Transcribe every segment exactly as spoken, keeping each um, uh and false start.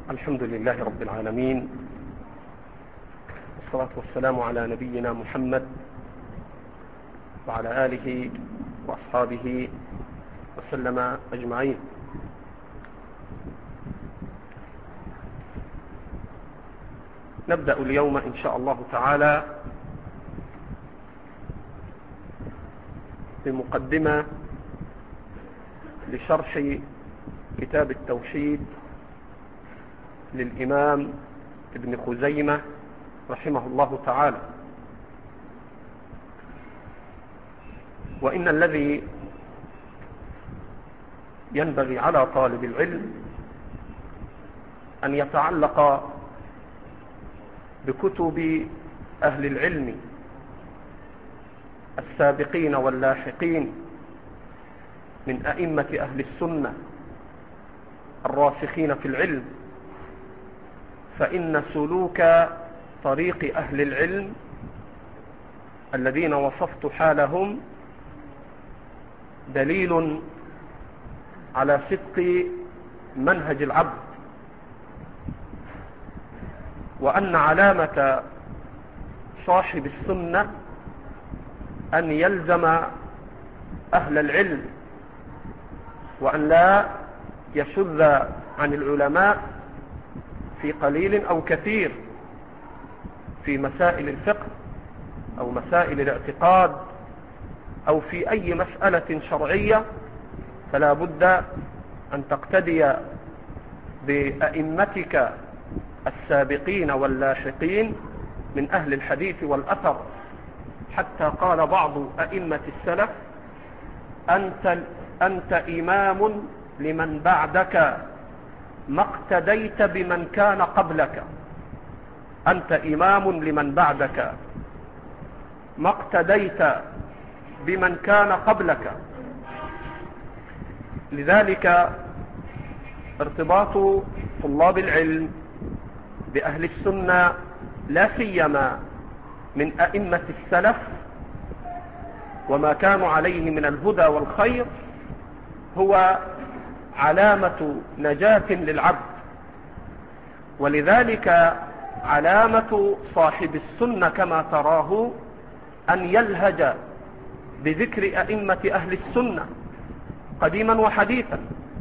الحمد لله رب العالمين، والصلاة والسلام على نبينا محمد وعلى آله وأصحابه وسلم أجمعين. نبدأ اليوم إن شاء الله تعالى بمقدمة لشرح كتاب التوحيد للإمام ابن خزيمة رحمه الله تعالى. وإن الذي ينبغي على طالب العلم أن يتعلق بكتب أهل العلم السابقين واللاحقين من أئمة أهل السنة الراسخين في العلم، فإن سلوك طريق أهل العلم الذين وصفت حالهم دليل على صدق منهج العبد، وأن علامة صاحب السنة أن يلزم أهل العلم، وأن لا يشذ عن العلماء في قليل أو كثير في مسائل الفقه أو مسائل الاعتقاد أو في أي مسألة شرعية، فلا بد أن تقتدي بأئمتك السابقين واللاحقين من أهل الحديث والأثر. حتى قال بعض أئمة السلف: أنت, أنت إمام لمن بعدك ما اقتديت بمن كان قبلك. أنت إمام لمن بعدك ما اقتديت بمن كان قبلك. لذلك ارتباط طلاب العلم بأهل السنة لا سيما من أئمة السلف وما كانوا عليه من الهدى والخير هو علامة نجاة للعبد. ولذلك علامة صاحب السنة كما تراه أن يلهج بذكر أئمة أهل السنة قديما وحديثا،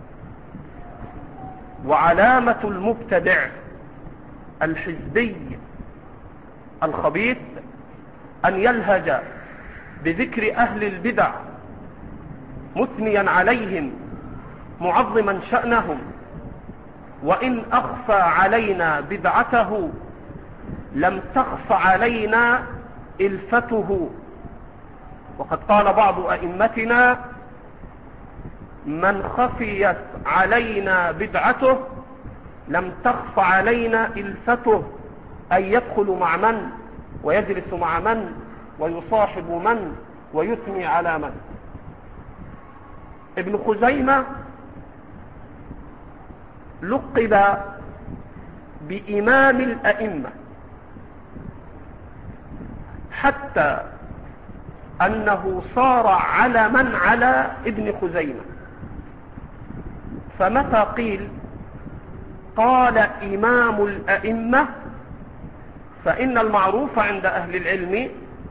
وعلامة المبتدع الحزبي الخبيث أن يلهج بذكر أهل البدع مثنيا عليهم معظما شأنهم، وإن أخفى علينا بدعته لم تخف علينا إلفته. وقد قال بعض أئمتنا: من خفيت علينا بدعته لم تخف علينا إلفته، أي يدخل مع من ويجلس مع من ويصاحب من ويثني على من. ابن خزيمة لقب بإمام الأئمة، حتى أنه صار علما على ابن خزيمة. فمتى قيل قال إمام الأئمة فإن المعروف عند أهل العلم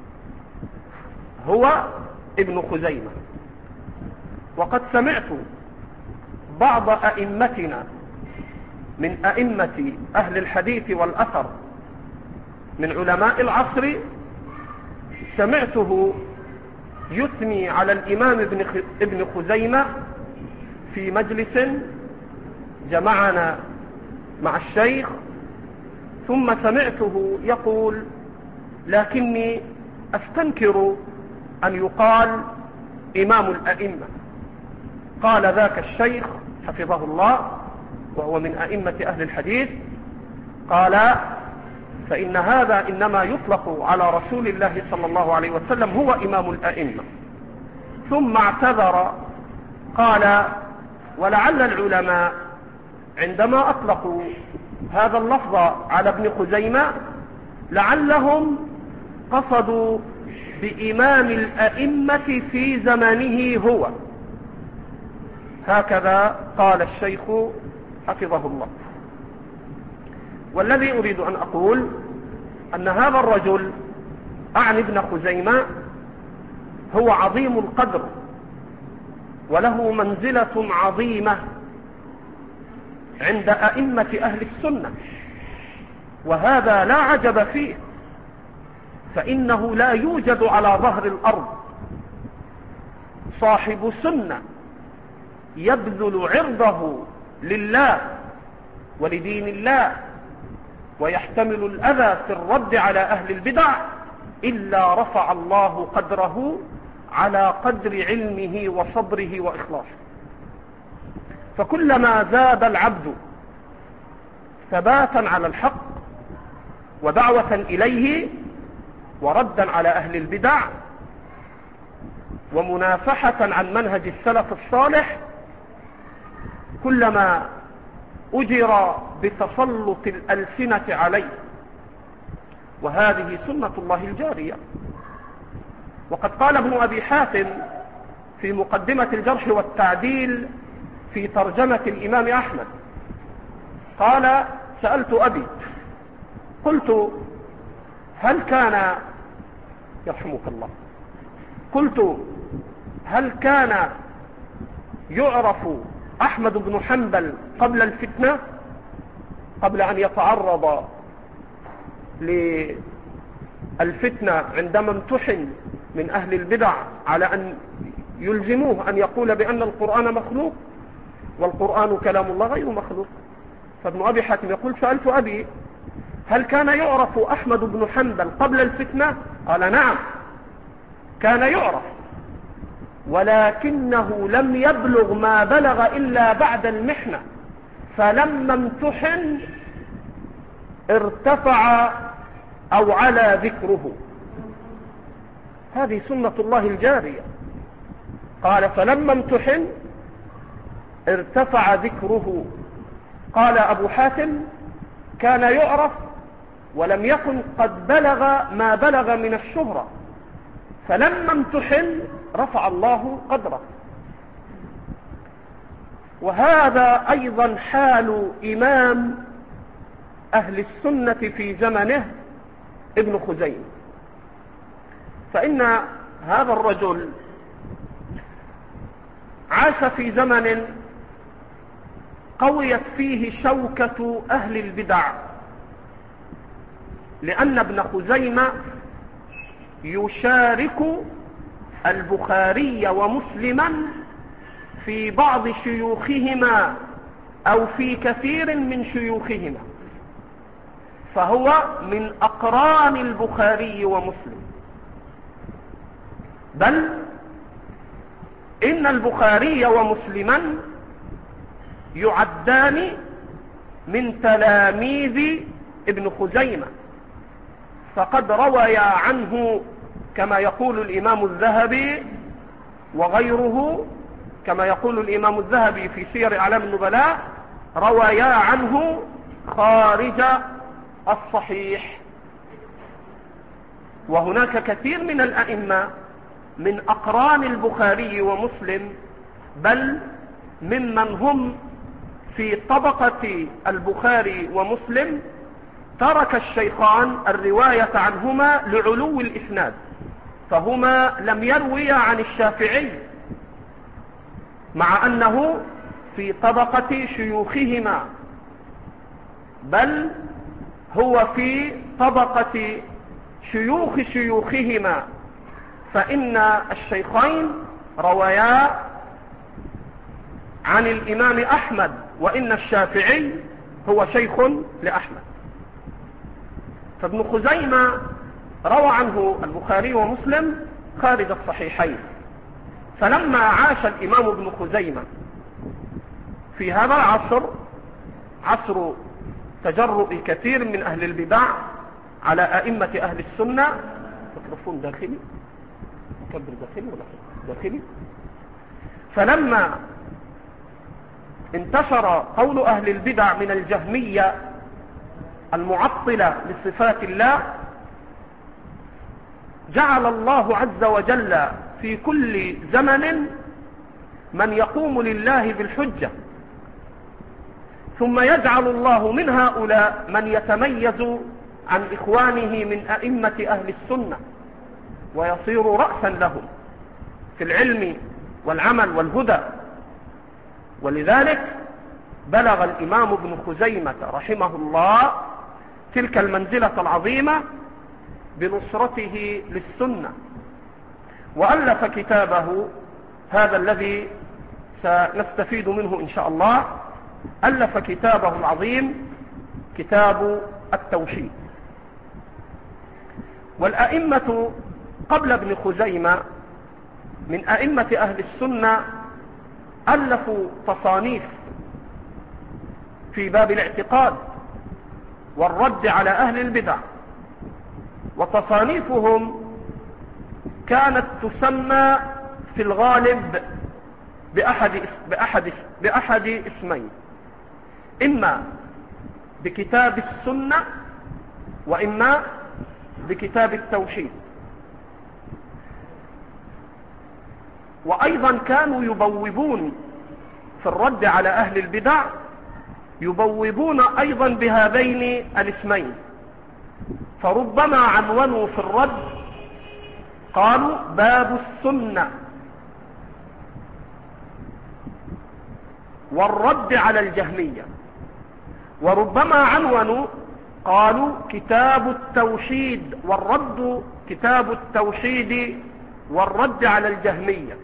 هو ابن خزيمة. وقد سمعت بعض أئمتنا من أئمة أهل الحديث والأثر من علماء العصر سمعته يثني على الإمام ابن خزيمة في مجلس جمعنا مع الشيخ، ثم سمعته يقول: لكني أستنكر أن يقال إمام الأئمة. قال ذاك الشيخ حفظه الله وهو من أئمة أهل الحديث، قال: فإن هذا إنما يطلق على رسول الله صلى الله عليه وسلم، هو إمام الأئمة. ثم اعتذر قال: ولعل العلماء عندما أطلقوا هذا اللفظ على ابن خزيمة لعلهم قصدوا بإمام الأئمة في زمانه هو. هكذا قال الشيخ حفظه الله. والذي أريد أن أقول أن هذا الرجل أعني ابن خزيمة هو عظيم القدر وله منزلة عظيمة عند أئمة أهل السنة، وهذا لا عجب فيه، فإنه لا يوجد على ظهر الأرض صاحب سنة يبذل عرضه لله ولدين الله ويحتمل الأذى في الرد على أهل البدع إلا رفع الله قدره على قدر علمه وصبره وإخلاصه. فكلما زاد العبد ثباتا على الحق ودعوة إليه وردا على أهل البدع ومنافحة عن منهج السلف الصالح، كلما أجر بتسلط الألسنة عليه، وهذه سنة الله الجارية. وقد قال ابن أبي حاتم في مقدمة الجرح والتعديل في ترجمة الإمام أحمد قال: سألت أبي قلت هل كان يرحمك الله قلت هل كان يعرف أحمد بن حنبل قبل الفتنة، قبل أن يتعرض للفتنة عندما امتحن من أهل البدع على أن يلزموه أن يقول بأن القرآن مخلوق والقرآن كلام الله غير مخلوق؟ فابن أبي حاتم يقول: سألت أبي هل كان يعرف أحمد بن حنبل قبل الفتنة؟ قال: نعم كان يعرف، ولكنه لم يبلغ ما بلغ إلا بعد المحنة، فلما امتحن ارتفع أو على ذكره. هذه سنة الله الجارية. قال: فلما امتحن ارتفع ذكره. قال أبو حاتم: كان يعرف ولم يكن قد بلغ ما بلغ من الشهرة، فلما امتحن رفع الله قدره. وهذا أيضا حال إمام أهل السنة في زمنه ابن خزيمة، فإن هذا الرجل عاش في زمن قويت فيه شوكة أهل البدع، لأن ابن خزيمة يشارك البخاري ومسلما في بعض شيوخهما أو في كثير من شيوخهما، فهو من أقران البخاري ومسلم، بل إن البخاري ومسلما يعدان من تلاميذ ابن خزيمة، فقد روي عنه كما يقول الإمام الذهبي وغيره، كما يقول الإمام الذهبي في سير أعلام النبلاء: رويا عنه خارج الصحيح. وهناك كثير من الأئمة من أقران البخاري ومسلم، بل ممن هم في طبقة البخاري ومسلم ترك الشيخان الرواية عنهما لعلو الإسناد، فهما لم يرويا عن الشافعي مع أنه في طبقة شيوخهما، بل هو في طبقة شيوخ شيوخهما، فإن الشيخين رويا عن الإمام أحمد، وإن الشافعي هو شيخ لأحمد. فابن خزيمة روى عنه البخاري ومسلم خارج الصحيحين. فلما عاش الإمام ابن خزيمة في هذا العصر، عصر تجرؤ كثير من أهل البدع على أئمة أهل السنة، ميكروفون داخلي كبر داخلي ولا داخلي. فلما انتشر قول أهل البدع من الجهمية المعطلة لصفات الله، جعل الله عز وجل في كل زمن من يقوم لله بالحجة، ثم يجعل الله من هؤلاء من يتميز عن إخوانه من أئمة أهل السنة ويصير رأسا لهم في العلم والعمل والهدى. ولذلك بلغ الإمام ابن خزيمة رحمه الله تلك المنزلة العظيمة بنصرته للسنة، وألف كتابه هذا الذي سنستفيد منه إن شاء الله. ألف كتابه العظيم كتاب التوحيد. والأئمة قبل ابن خزيمة من أئمة أهل السنة ألفوا تصانيف في باب الاعتقاد والرد على أهل البدع، وتصانيفهم كانت تسمى في الغالب بأحد, بأحد, بأحد اسمين، إما بكتاب السنة وإما بكتاب التوحيد. وأيضا كانوا يبوبون في الرد على أهل البدع، يبوبون أيضا بهذين الاسمين، فربما عنونوا في الرد قالوا باب السنة والرد على الجهمية، وربما عنونوا قالوا كتاب التوحيد والرد كتاب التوحيد والرد على الجهمية،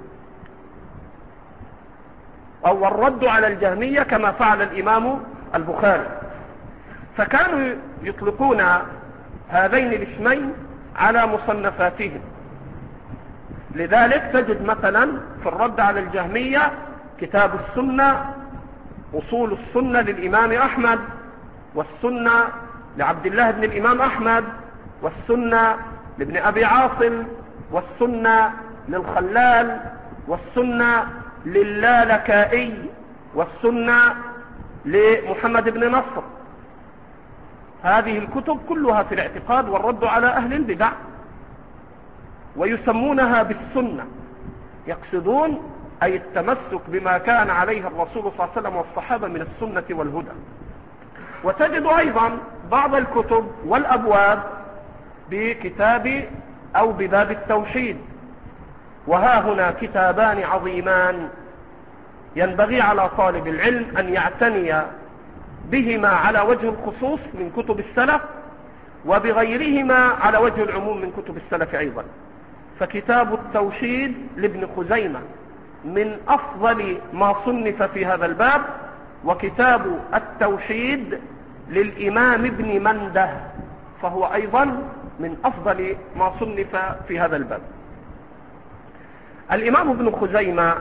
أو الرد على الجهمية كما فعل الإمام البخاري. فكانوا يطلقون هذين الاسمين على مصنفاتهم. لذلك تجد مثلا في الرد على الجهمية كتاب السنة، أصول السنة للإمام أحمد، والسنة لعبد الله بن الإمام أحمد، والسنة لابن أبي عاصم، والسنة للخلال، والسنة للالكائي، والسنة لمحمد بن نصر. هذه الكتب كلها في الاعتقاد والرد على أهل البدع، ويسمونها بالسنة، يقصدون أي التمسك بما كان عليه الرسول صلى الله عليه وسلم والصحابة من السنة والهدى. وتجد أيضا بعض الكتب والأبواب بكتاب أو بباب التوحيد. وها هنا كتابان عظيمان ينبغي على طالب العلم أن يعتني بهما على وجه الخصوص من كتب السلف، وبغيرهما على وجه العموم من كتب السلف أيضا. فكتاب التوحيد لابن خزيمة من أفضل ما صنف في هذا الباب، وكتاب التوحيد للإمام ابن منده فهو أيضا من أفضل ما صنف في هذا الباب. الإمام ابن خزيمة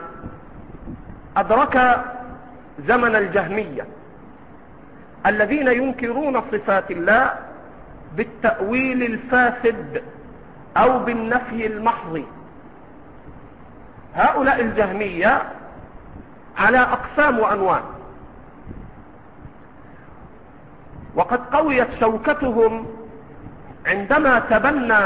أدرك زمن الجهمية الذين ينكرون صفات الله بالتأويل الفاسد أو بالنفي المحض. هؤلاء الجهمية على أقسام وأنواع، وقد قويت شوكتهم عندما تبنى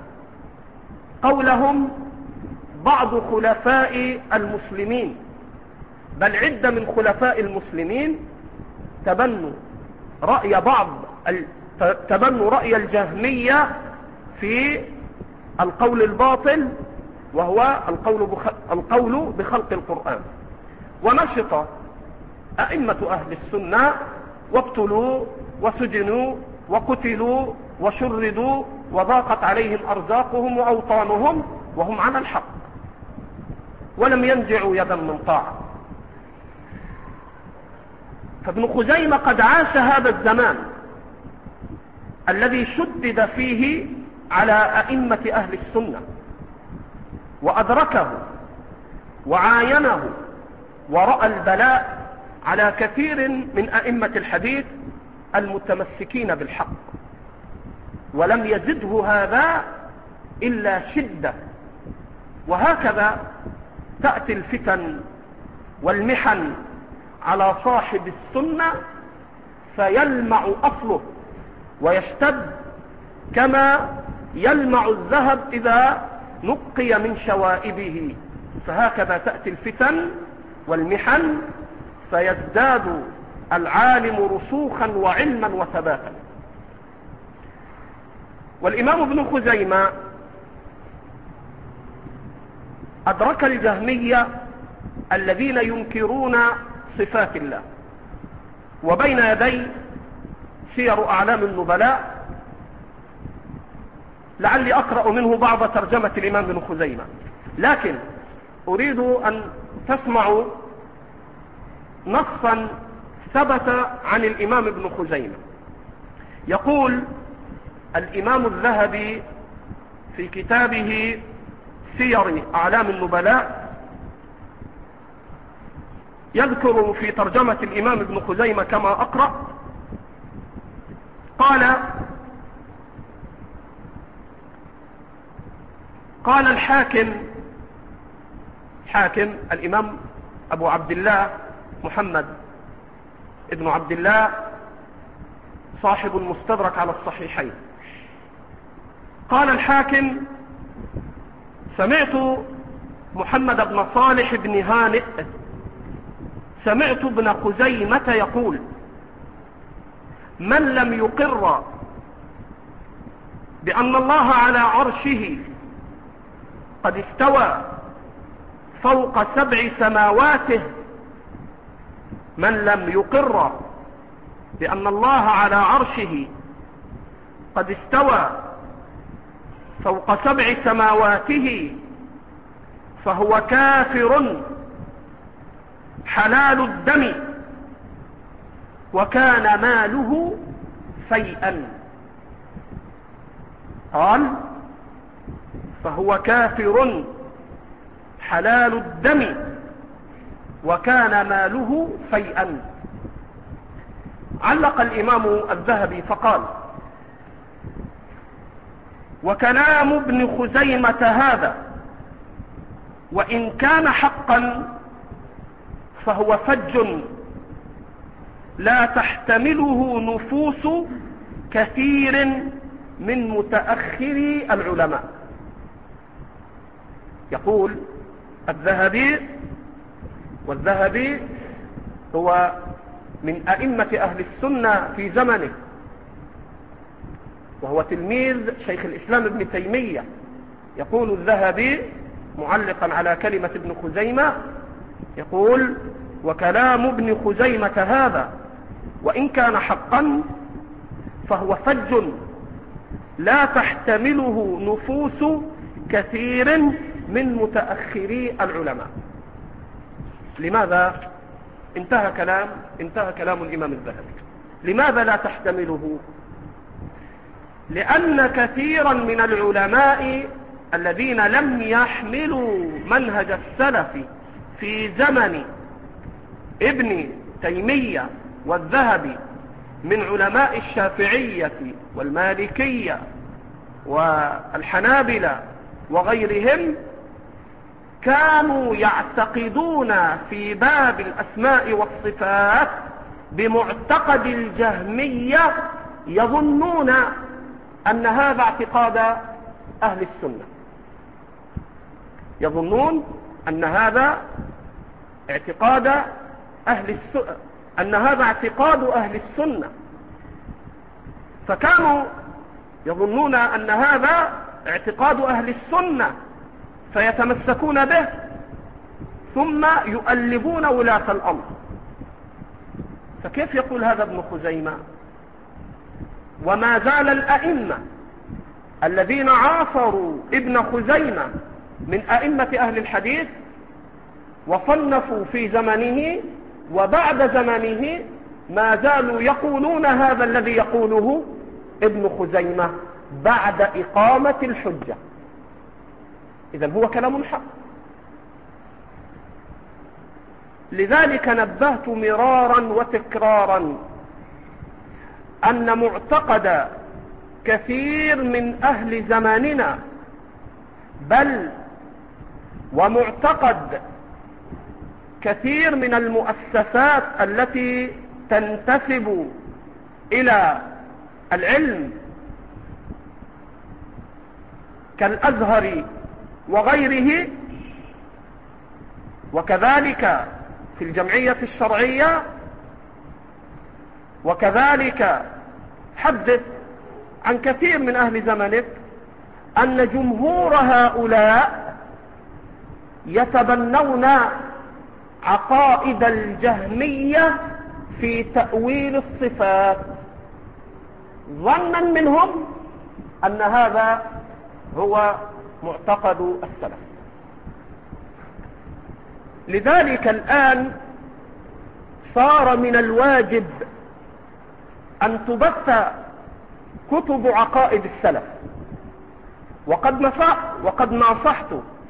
قولهم بعض خلفاء المسلمين، بل عدة من خلفاء المسلمين تبنوا رأي بعض تبنوا رأي الجهمية في القول الباطل، وهو القول القول بخلق القرآن. ونشط أئمة أهل السنة وابتلوا وسجنوا وقتلوا وشردوا وضاقت عليهم أرزاقهم وأوطانهم وهم على الحق، ولم ينزعوا يدا من طاعة. فابن خزيمة قد عاش هذا الزمان الذي شدد فيه على أئمة أهل السنة، وأدركه وعاينه، ورأى البلاء على كثير من أئمة الحديث المتمسكين بالحق، ولم يزده هذا إلا شدة. وهكذا تأتي الفتن والمحن على صاحب السنة فيلمع أصله ويشتد كما يلمع الذهب إذا نقي من شوائبه. فهكذا تأتي الفتن والمحن فيزداد العالم رسوخا وعلما وثباتا. والإمام ابن خزيمة أدرك الجهمية الذين ينكرون صفات الله، وبين يدي سير أعلام النبلاء، لعلي أقرأ منه بعض ترجمة الإمام ابن خزيمة، لكن أريد أن تسمعوا نصا ثبت عن الإمام ابن خزيمة. يقول الإمام الذهبي في كتابه سير أعلام النبلاء، يذكر في ترجمة الإمام ابن خزيمة كما أقرأ، قال قال الحاكم حاكم الإمام أبو عبد الله محمد ابن عبد الله صاحب المستدرك على الصحيحين، قال الحاكم: سمعت محمد بن صالح بن هانئ سمعت ابن خزيمة يقول: من لم يقر بأن الله على عرشه قد استوى فوق سبع سماواته من لم يقر بأن الله على عرشه قد استوى فوق سبع سماواته فهو كافر حلال الدم وكان ماله فيئا. قال: فهو كافر حلال الدم وكان ماله فيئا. علق الإمام الذهبي فقال: وكلام ابن خزيمة هذا وإن كان حقا فهو فج لا تحتمله نفوس كثير من متأخري العلماء. يقول الذهبي، والذهبي هو من أئمة أهل السنة في زمنه، وهو تلميذ شيخ الإسلام ابن تيمية. يقول الذهبي معلقا على كلمة ابن خزيمة، يقول: وكلام ابن خزيمة هذا وإن كان حقا فهو فج لا تحتمله نفوس كثير من متأخري العلماء. لماذا انتهى كلام انتهى كلام الإمام الذهبي؟ لماذا لا تحتمله؟ لأن كثيرا من العلماء الذين لم يحملوا منهج السلف في زمن ابن تيمية والذهبي من علماء الشافعية والمالكية والحنابلة وغيرهم كانوا يعتقدون في باب الأسماء والصفات بمعتقد الجهمية، يظنون أن هذا اعتقاد أهل السنة، يظنون أن هذا اعتقاد أهل السنة أن هذا اعتقاد أهل السنة فكانوا يظنون أن هذا اعتقاد أهل السنة فيتمسكون به، ثم يؤلبون ولاة الأمر. فكيف يقول هذا ابن خزيمة؟ وما زال الأئمة الذين عاصروا ابن خزيمة من أئمة أهل الحديث وصنفوا في زمنه وبعد زمنه ما زالوا يقولون هذا الذي يقوله ابن خزيمة بعد إقامة الحجة. إذن هو كلام حق. لذلك نبهت مرارا وتكرارا أن معتقد كثير من أهل زماننا، بل ومعتقد كثير من المؤسسات التي تنتسب إلى العلم كالأزهر وغيره، وكذلك في الجمعية الشرعية، وكذلك حدث عن كثير من أهل زمنك أن جمهور هؤلاء يتبنون عقائد الجهمية في تأويل الصفات، ظنا منهم أن هذا هو معتقد السلف. لذلك الآن صار من الواجب أن تبث كتب عقائد السلف، وقد نصح وقد ناصحت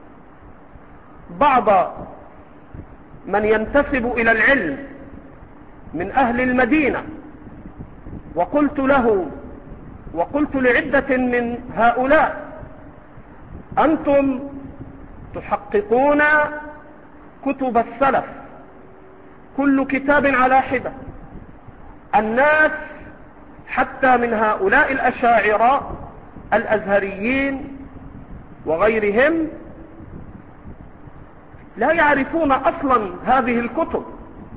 بعض من ينتسب إلى العلم من أهل المدينة، وقلت له وقلت لعدة من هؤلاء: أنتم تحققون كتب السلف كل كتاب على حدة، الناس حتى من هؤلاء الأشاعرة الأزهريين وغيرهم لا يعرفون أصلا هذه الكتب،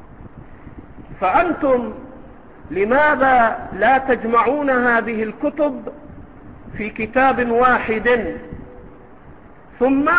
فأنتم لماذا لا تجمعون هذه الكتب في كتاب واحد ثم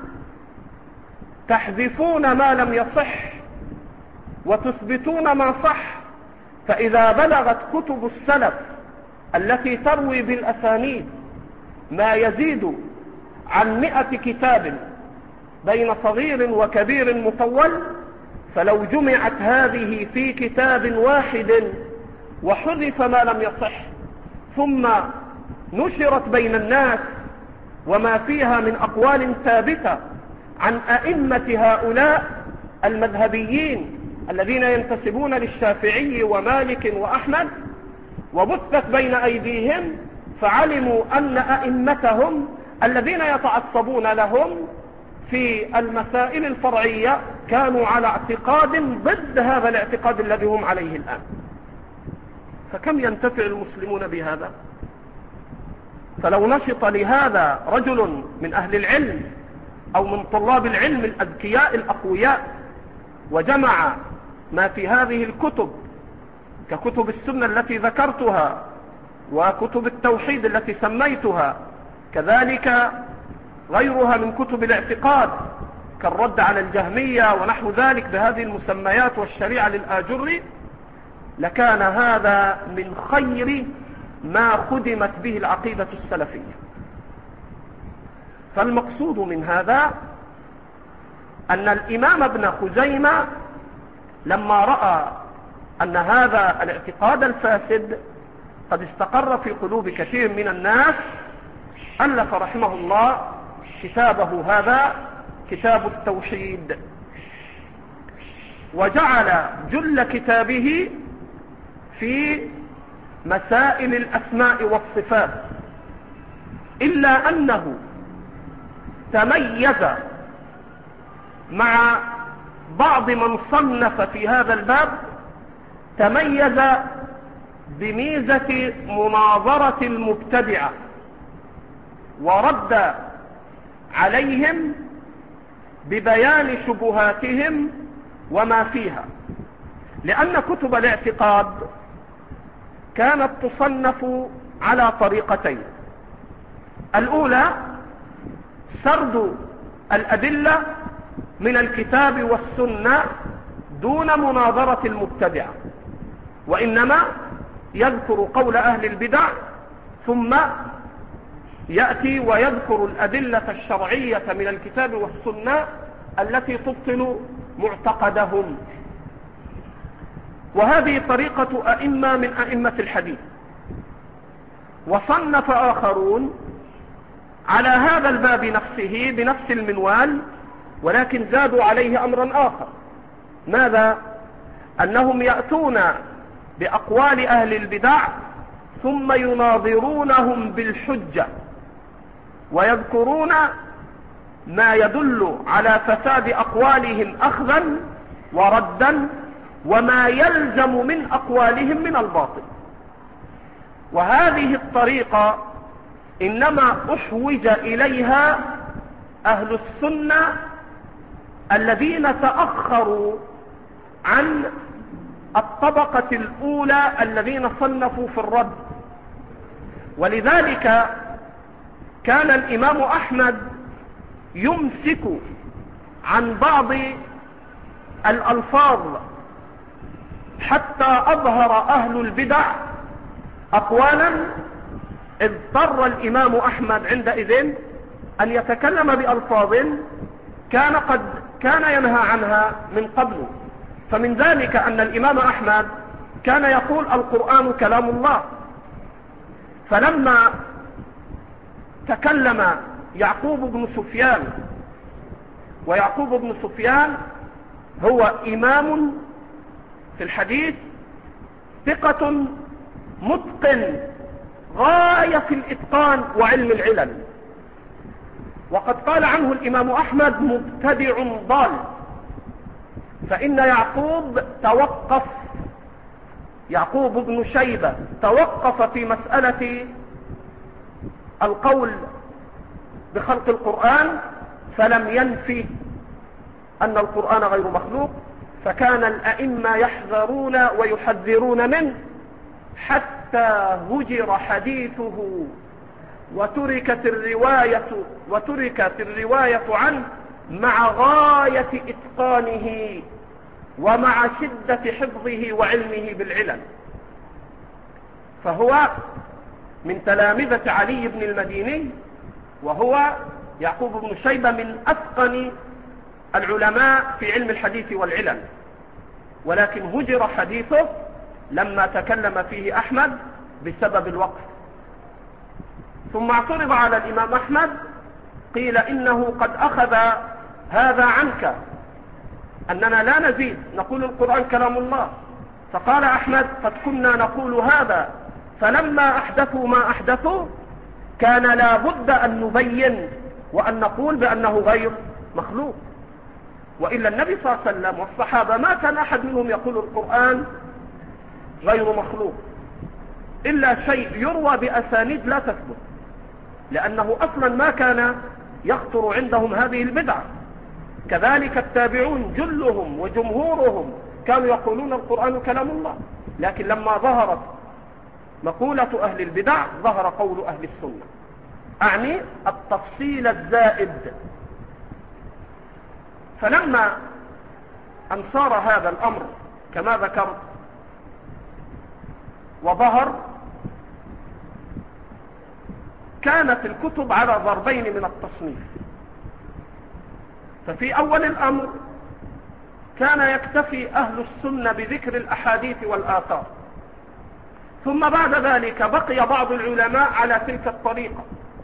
تحذفون ما لم يصح وتثبتون ما صح؟ فإذا بلغت كتب السلف التي تروي بالأسانيد ما يزيد عن مئة كتاب بين صغير وكبير مطول، فلو جمعت هذه في كتاب واحد وحذف ما لم يصح ثم نشرت بين الناس وما فيها من أقوال ثابتة عن أئمة هؤلاء المذهبيين الذين ينتسبون للشافعي ومالك وأحمد، وبثت بين أيديهم، فعلموا أن أئمتهم الذين يتعصبون لهم في المسائل الفرعية كانوا على اعتقاد ضد هذا الاعتقاد الذي هم عليه الآن. فكم ينتفع المسلمون بهذا؟ فلو نشط لهذا رجل من أهل العلم أو من طلاب العلم الأذكياء الأقوياء وجمع ما في هذه الكتب ككتب السنة التي ذكرتها وكتب التوحيد التي سميتها، كذلك غيرها من كتب الاعتقاد كالرد على الجهمية ونحو ذلك بهذه المسميات والشريعة للآجري، لكان هذا من خير ما خدمت به العقيدة السلفية. فالمقصود من هذا أن الإمام ابن خزيمة لما رأى أن هذا الاعتقاد الفاسد قد استقر في قلوب كثير من الناس ألف رحمه الله كتابه هذا، كتاب التوحيد، وجعل جل كتابه في مسائل الأسماء والصفات، إلا أنه تميز مع بعض من صنف في هذا الباب، تميز بميزة مناظرة المبتدعة ورد عليهم ببيان شبهاتهم وما فيها، لأن كتب الاعتقاد كانت تصنف على طريقتين: الأولى سرد الأدلة من الكتاب والسنة دون مناظرة المبتدعة، وإنما يذكر قول أهل البدع ثم يأتي ويذكر الأدلة الشرعية من الكتاب والسنة التي تبطل معتقدهم. وهذه طريقة أئمة من أئمة الحديث. وصنف آخرون على هذا الباب نفسه بنفس المنوال، ولكن زادوا عليه أمرا آخر. ماذا؟ أنهم يأتون بأقوال أهل البدع ثم يناظرونهم بالحجة ويذكرون ما يدل على فساد أقوالهم أخذا وردا وما يلزم من أقوالهم من الباطل. وهذه الطريقة إنما أحوج إليها أهل السنة الذين تأخروا عن الطبقة الأولى الذين صنفوا في الرد. ولذلك كان الإمام أحمد يمسك عن بعض الألفاظ حتى أظهر أهل البدع أقوالا اضطر الإمام أحمد عندئذ أن يتكلم بألفاظ كان قد كان ينهى عنها من قبل. فمن ذلك أن الإمام أحمد كان يقول القرآن كلام الله، فلما تكلم يعقوب بن سفيان، ويعقوب بن سفيان هو إمام في الحديث ثقة متقن غاية في الإتقان وعلم العلل، وقد قال عنه الإمام أحمد مبتدع ضال، فإن يعقوب توقف يعقوب بن شيبة توقف في مسألة القول بخلق القرآن، فلم ينفي أن القرآن غير مخلوق، فكان الأئمة يحذرون ويحذرون منه حتى هجر حديثه وتركت الرواية وتركت الرواية عنه مع غاية إتقانه ومع شدة حفظه وعلمه بالعلل. فهو من تلامذة علي بن المديني، وهو يعقوب بن شيبة من أتقن العلماء في علم الحديث والعلل، ولكن هجر حديثه لما تكلم فيه أحمد بسبب الوقف. ثم اعترض على الإمام أحمد، قيل إنه قد أخذ هذا عنك، أننا لا نزيد نقول القرآن كلام الله. فقال أحمد قد كنا نقول هذا، فلما أحدثوا ما أحدثوا كان لا بد أن نبين وأن نقول بأنه غير مخلوق، وإلا النبي صلى الله عليه وسلم والصحابة ما كان أحد منهم يقول القرآن غير مخلوق إلا شيء يروى بأسانيد لا تثبت، لأنه أصلا ما كان يخطر عندهم هذه البدعة. كذلك التابعون جلهم وجمهورهم كانوا يقولون القرآن كلام الله، لكن لما ظهرت مقولة أهل البدع ظهر قول أهل السنة، أعني التفصيل الزائد. فلما أن صار هذا الأمر كما ذكرت وظهر، كانت الكتب على ضربين من التصنيف. ففي أول الأمر كان يكتفي أهل السنة بذكر الأحاديث والآثار، ثم بعد ذلك بقي بعض العلماء على تلك الطريقة،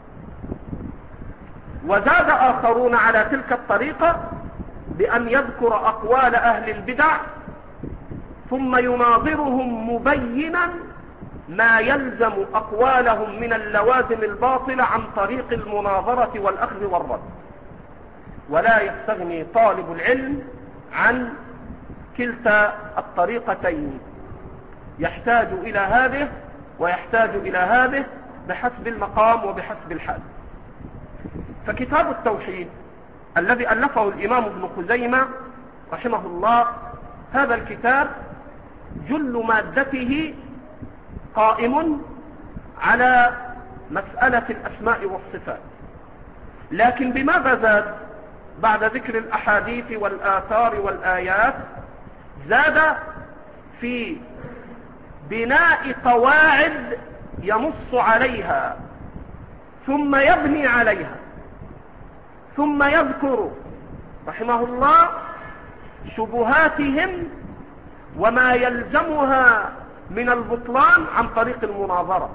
وزاد آخرون على تلك الطريقة بأن يذكر أقوال أهل البدع ثم يناظرهم مبينا ما يلزم أقوالهم من اللوازم الباطلة عن طريق المناظرة والأخذ والرد. ولا يستغني طالب العلم عن كلتا الطريقتين، يحتاج إلى هذه ويحتاج إلى هذه بحسب المقام وبحسب الحال. فكتاب التوحيد الذي ألفه الإمام ابن خزيمة رحمه الله، هذا الكتاب جل مادته قائم على مسألة الأسماء والصفات، لكن بماذا زاد بعد ذكر الأحاديث والآثار والآيات؟ زاد في بناء قواعد ينص عليها ثم يبني عليها، ثم يذكر رحمه الله شبهاتهم وما يلزمها من البطلان عن طريق المناظرة.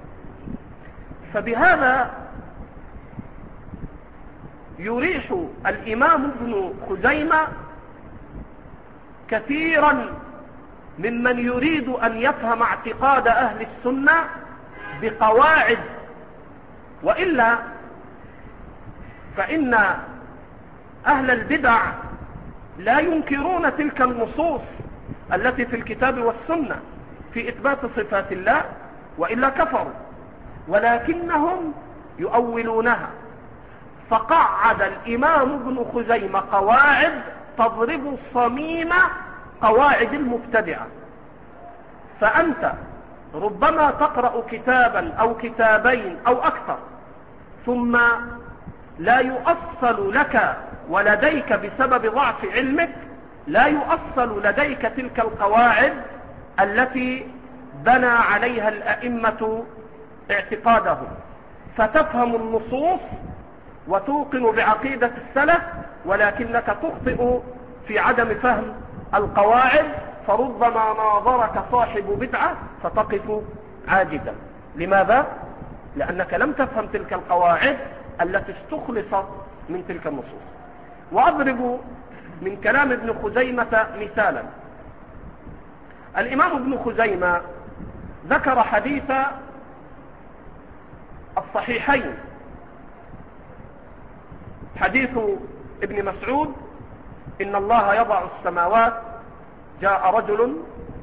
فبهذا يريح الإمام ابن خزيمة كثيرا ممن يريد أن يفهم اعتقاد أهل السنة بقواعد، وإلا فإن أهل البدع لا ينكرون تلك النصوص التي في الكتاب والسنة في إثبات صفات الله، وإلا كفروا، ولكنهم يؤولونها. فقعد الإمام ابن خزيمة قواعد تضرب صميم قواعد المبتدعة، فأنت ربما تقرأ كتابا أو كتابين أو أكثر ثم لا يؤصل لك ولديك بسبب ضعف علمك، لا يؤصل لديك تلك القواعد التي بنى عليها الأئمة اعتقادهم، فتفهم النصوص وتوقن بعقيدة السلف، ولكنك تخطئ في عدم فهم القواعد، فربما ناظرك صاحب بدعة فتقف عاجزا. لماذا؟ لأنك لم تفهم تلك القواعد التي استخلصت من تلك النصوص. وأضرب من كلام ابن خزيمة مثالا. الإمام ابن خزيمة ذكر حديث الصحيحين، حديث ابن مسعود: إن الله يضع السماوات. جاء رجل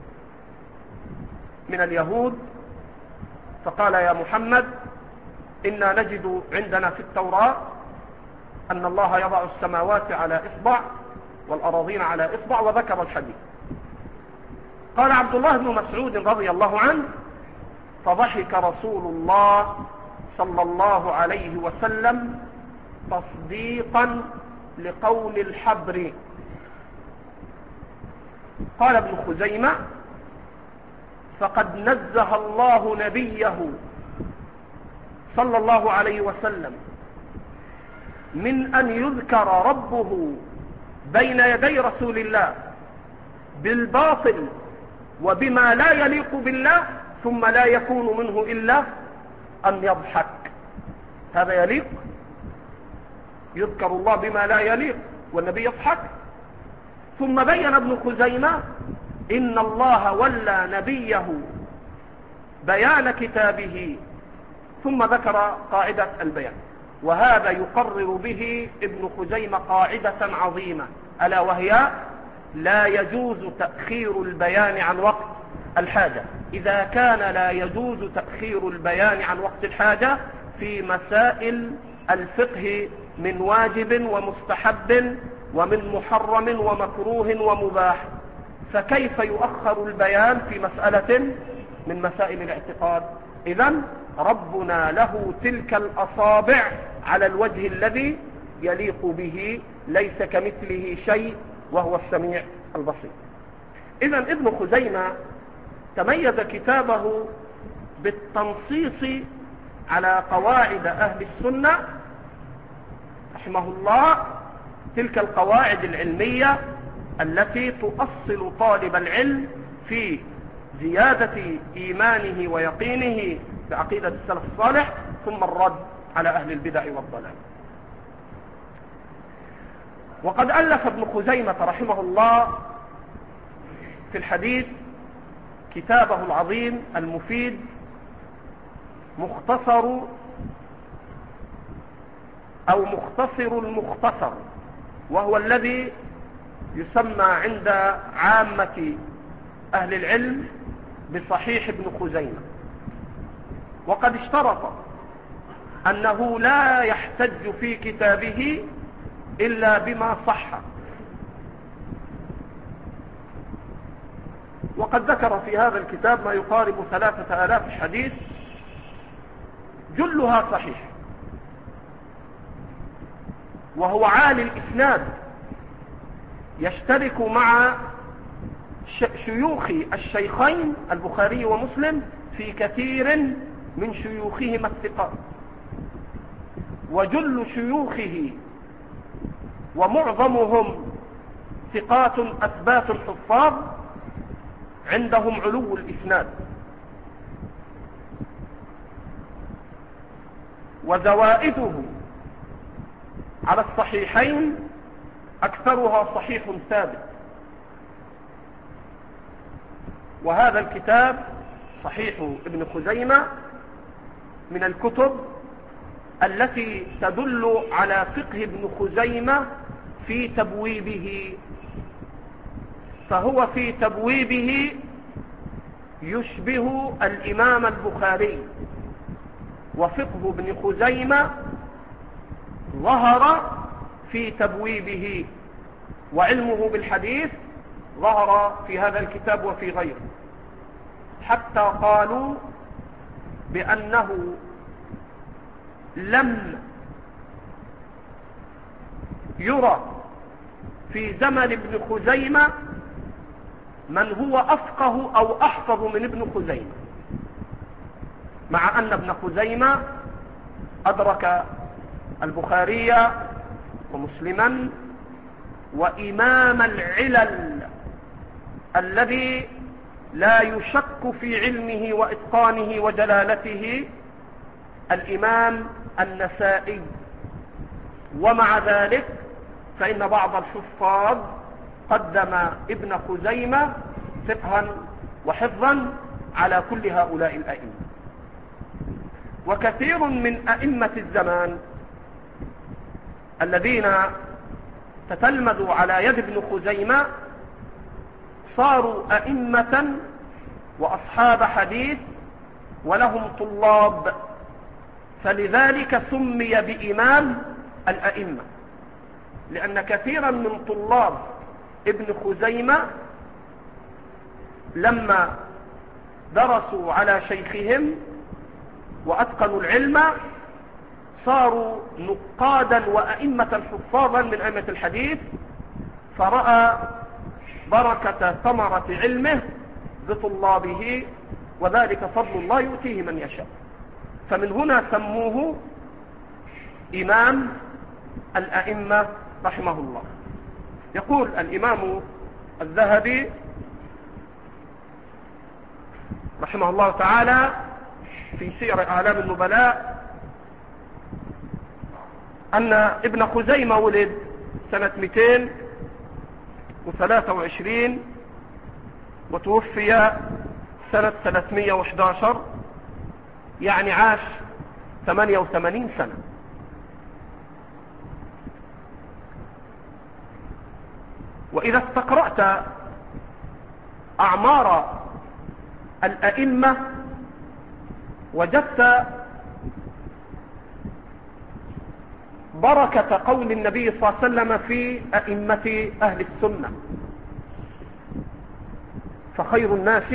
من اليهود فقال: يا محمد، إنا نجد عندنا في التوراة أن الله يضع السماوات على إصبع والأراضين على إصبع، وذكر الحديث. قال عبد الله بن مسعود رضي الله عنه: فضحك رسول الله صلى الله عليه وسلم تصديقا لقول الحبر. قال ابن خزيمة: فقد نزه الله نبيه صلى الله عليه وسلم من أن يذكر ربه بين يدي رسول الله بالباطل وبما لا يليق بالله، ثم لا يكون منه إلا أن يضحك. هذا يليق؟ يذكر الله بما لا يليق والنبي يضحك؟ ثم بين ابن خزيمة: إن الله ولى نبيه بيان كتابه، ثم ذكر قاعدة البيان. وهذا يقرر به ابن خزيمة قاعدة عظيمة، ألا وهي: لا يجوز تأخير البيان عن وقت الحاجة. إذا كان لا يجوز تأخير البيان عن وقت الحاجة في مسائل الفقه من واجب ومستحب ومن محرم ومكروه ومباح، فكيف يؤخر البيان في مسألة من مسائل الاعتقاد؟ إذن ربنا له تلك الأصابع على الوجه الذي يليق به، ليس كمثله شيء وهو السميع البصير. إذن ابن خزيمة تميز كتابه بالتنصيص على قواعد أهل السنة رحمه الله، تلك القواعد العلمية التي تؤصل طالب العلم في زيادة إيمانه ويقينه بعقيدة السلف الصالح، ثم الرد على أهل البدع والضلال. وقد ألف ابن خزيمة رحمه الله في الحديث كتابه العظيم المفيد مختصر أو مختصر المختصر، وهو الذي يسمى عند عامة أهل العلم بصحيح ابن خزيمة. وقد اشترط أنه لا يحتج في كتابه إلا بما صح، وقد ذكر في هذا الكتاب ما يقارب ثلاثة آلاف حديث جلها صحيح، وهو عالي الإسناد، يشترك مع شيوخ الشيخين البخاري ومسلم في كثير من شيوخهما الثقات، وجل شيوخه ومعظمهم ثقات أثبات الحفاظ عندهم علو الإسناد. وزوائده على الصحيحين أكثرها صحيح ثابت. وهذا الكتاب صحيح ابن خزيمة من الكتب التي تدل على فقه ابن خزيمة في تبويبه، فهو في تبويبه يشبه الإمام البخاري، وفقه ابن خزيمة ظهر في تبويبه، وعلمه بالحديث ظهر في هذا الكتاب وفي غيره. حتى قالوا بأنه لم يرى في زمن ابن خزيمة من هو أفقه أو أحفظ من ابن خزيمة، مع أن ابن خزيمة أدرك البخاري ومسلما وإمام العلل الذي لا يشك في علمه وإتقانه وجلالته الإمام النسائي. ومع ذلك فإن بعض الحفاظ قدم ابن خزيمة فقها وحفظا على كل هؤلاء الأئمة. وكثير من أئمة الزمان الذين تتلمذوا على يد ابن خزيمة صاروا أئمة وأصحاب حديث ولهم طلاب، فلذلك سمي بإمام الأئمة، لأن كثيرا من طلاب ابن خزيمة لما درسوا على شيخهم وأتقنوا العلم صاروا نقادا وأئمة حفاظا من أئمة الحديث، فرأى بركة ثمرة علمه بطلابه، وذلك فضل الله يؤتيه من يشاء. فمن هنا سموه إمام الأئمة رحمه الله. يقول الإمام الذهبي رحمه الله تعالى في سير أعلام النبلاء أن ابن خزيمة ولد سنة مئتين وثلاثة وعشرين وتوفي سنة ثلاثمئة وأحد عشر، يعني عاش ثمانية وثمانين سنة. وإذا استقرأت أعمار الأئمة وجدت بركة قول النبي صلى الله عليه وسلم في أئمة أهل السنة: فخير الناس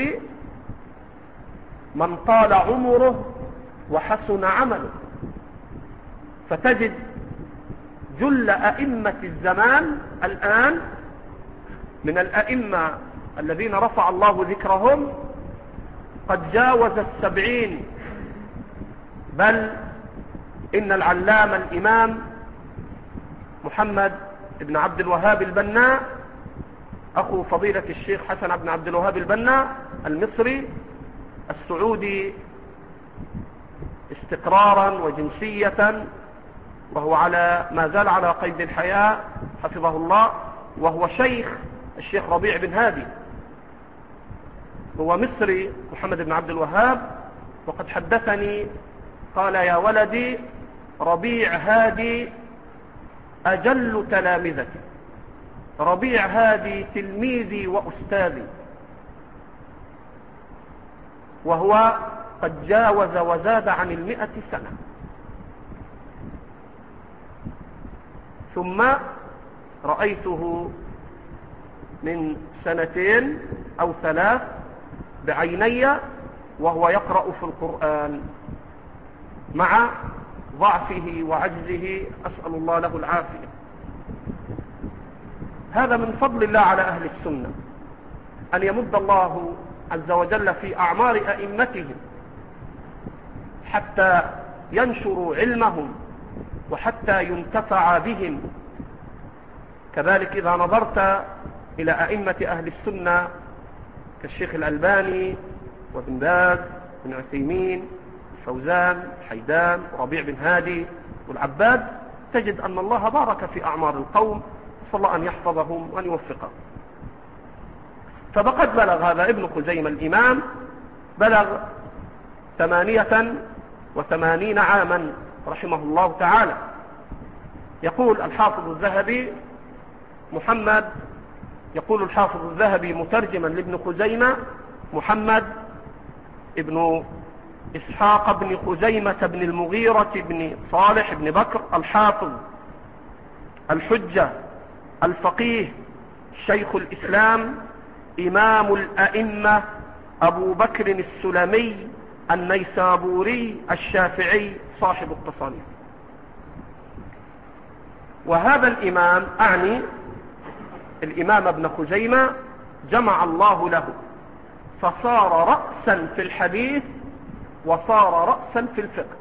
من طال عمره وحسن عمله. فتجد جل أئمة الزمان الآن من الأئمة الذين رفع الله ذكرهم قد جاوز السبعين، بل إن العلام الإمام محمد بن عبد الوهاب البناء أخو فضيلة الشيخ حسن بن عبد الوهاب البناء المصري السعودي استقرارا وجنسية، وهو على ما زال على قيد الحياة حفظه الله، وهو شيخ الشيخ ربيع بن هادي، هو مصري محمد بن عبد الوهاب. وقد حدثني قال: يا ولدي ربيع هادي أجل تلامذتي، ربيع هادي تلميذي وأستاذي، وهو قد جاوز وزاد عن المئة سنة. ثم رأيته من سنتين أو ثلاث بعيني وهو يقرأ في القرآن مع ضعفه وعجزه، أسأل الله له العافية. هذا من فضل الله على أهل السنة، أن يمد الله عز وجل في أعمار أئمتهم حتى ينشروا علمهم وحتى ينتفع بهم. كذلك إذا نظرت إلى أئمة أهل السنة كالشيخ الألباني وابن باز بن عثيمين فوزان حيدان وربيع بن هادي والعباد، تجد أن الله بارك في أعمار القوم، صلى الله أن يحفظهم وأن يوفقهم. فبقد بلغ هذا ابن خزيمة الإمام، بلغ ثمانية وثمانين عاما رحمه الله تعالى. يقول الحافظ الذهبي محمد يقول الحافظ الذهبي مترجما لابن خزيمة: محمد ابن إسحاق بن خزيمة بن المغيرة بن صالح بن بكر الحافظ الحجة الفقيه شيخ الإسلام إمام الأئمة أبو بكر السلمي النيسابوري الشافعي صاحب التصانيف. وهذا الإمام أعني الإمام ابن خزيمة جمع الله له، فصار رأسا في الحديث وصار رأسا في الفقه.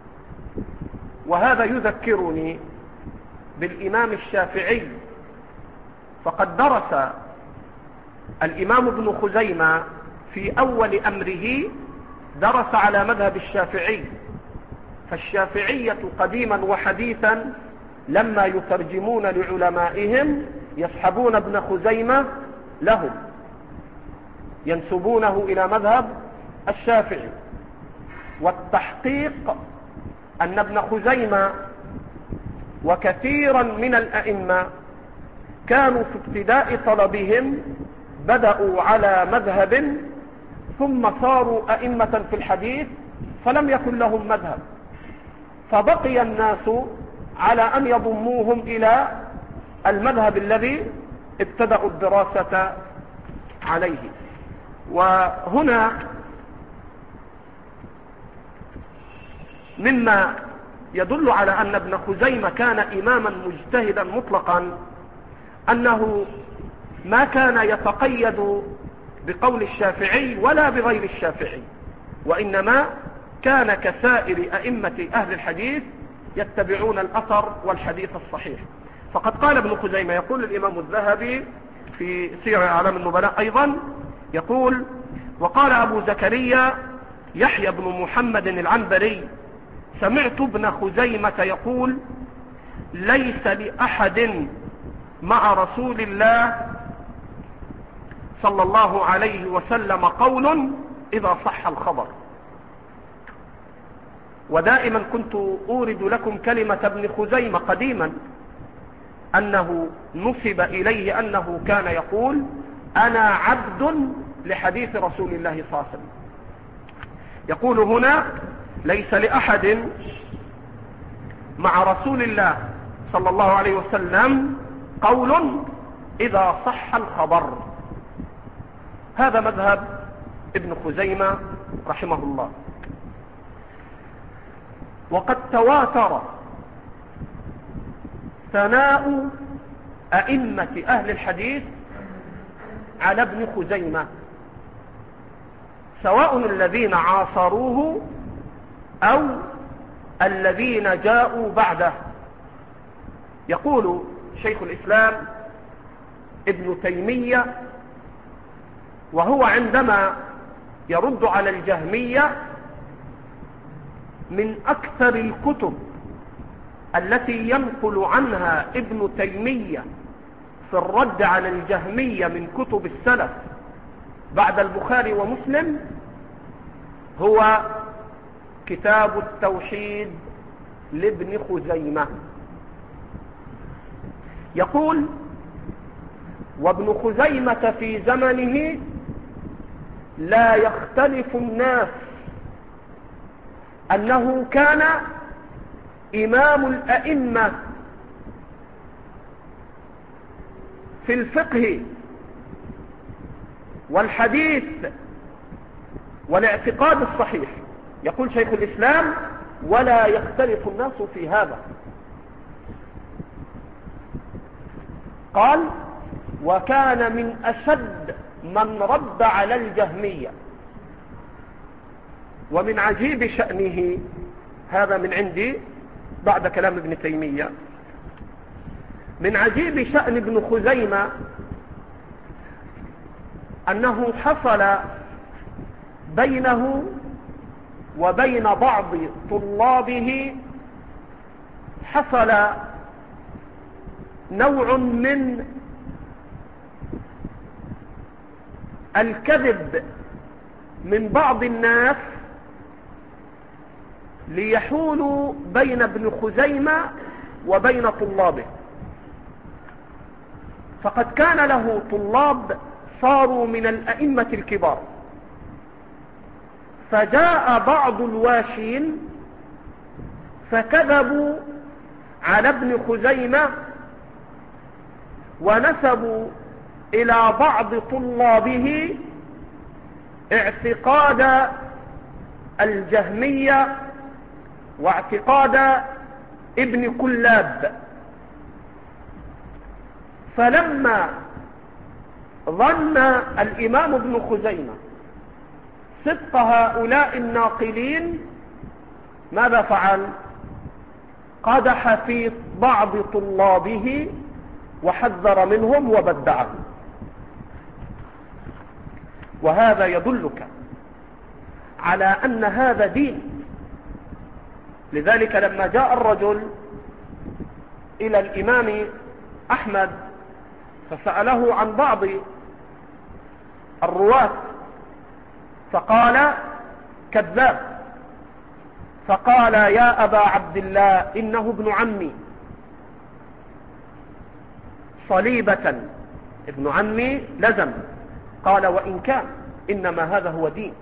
وهذا يذكرني بالإمام الشافعي، فقد درس الإمام ابن خزيمة في أول أمره درس على مذهب الشافعي، فالشافعية قديما وحديثا لما يترجمون لعلمائهم يسحبون ابن خزيمة لهم، ينسبونه إلى مذهب الشافعي. والتحقيق أن ابن خزيمة وكثيرا من الأئمة كانوا في ابتداء طلبهم بدأوا على مذهب ثم صاروا أئمة في الحديث فلم يكن لهم مذهب، فبقي الناس على أن يضموهم إلى المذهب الذي ابتدأوا الدراسة عليه. وهنا مما يدل على أن ابن خزيمة كان إماما مجتهدا مطلقا أنه ما كان يتقيد بقول الشافعي ولا بغير الشافعي، وإنما كان كسائر أئمة أهل الحديث يتبعون الأثر والحديث الصحيح. فقد قال ابن خزيمة، يقول الإمام الذهبي في سير أعلام النبلاء أيضا، يقول: وقال أبو زكريا يحيى بن محمد العنبري: سمعت ابن خزيمة يقول: ليس لأحد مع رسول الله صلى الله عليه وسلم قول إذا صح الخبر. ودائما كنت أورد لكم كلمة ابن خزيمة قديما أنه نسب إليه أنه كان يقول: أنا عبد لحديث رسول الله صلى الله عليه وسلم. يقول هنا: ليس لأحد مع رسول الله صلى الله عليه وسلم قول إذا صح الخبر. هذا مذهب ابن خزيمة رحمه الله. وقد تواتر ثناء أئمة أهل الحديث على ابن خزيمة، سواء الذين عاصروه أو الذين جاءوا بعده. يقول شيخ الإسلام ابن تيمية وهو عندما يرد على الجهمية: من أكثر الكتب التي ينقل عنها ابن تيمية في الرد على الجهمية من كتب السلف بعد البخاري ومسلم هو كتاب التوحيد لابن خزيمة. يقول: وابن خزيمة في زمنه لا يختلف الناس أنه كان إمام الأئمة في الفقه والحديث والاعتقاد الصحيح. يقول شيخ الإسلام: ولا يختلف الناس في هذا. قال: وكان من أشد من رد على الجهمية. ومن عجيب شأنه، هذا من عندي بعد كلام ابن تيمية، من عجيب شأن ابن خزيمة أنه حصل بينه وبين بعض طلابه حصل نوع من الكذب من بعض الناس ليحولوا بين ابن خزيمة وبين طلابه. فقد كان له طلاب صاروا من الأئمة الكبار، فجاء بعض الواشين فكذبوا على ابن خزيمة ونسبوا إلى بعض طلابه اعتقاد الجهمية واعتقاد ابن كلاب. فلما ظن الإمام ابن خزيمة صدق هؤلاء الناقلين ماذا فعل؟ قدح في بعض طلابه وحذر منهم وبدعهم. وهذا يدلك على أن هذا دين. لذلك لما جاء الرجل إلى الإمام أحمد فسأله عن بعض الرواة فقال كذاب، فقال يا أبا عبد الله إنه ابن عمي صليبة، ابن عمي لزم. قال وإن كان إنما هذا هو دين.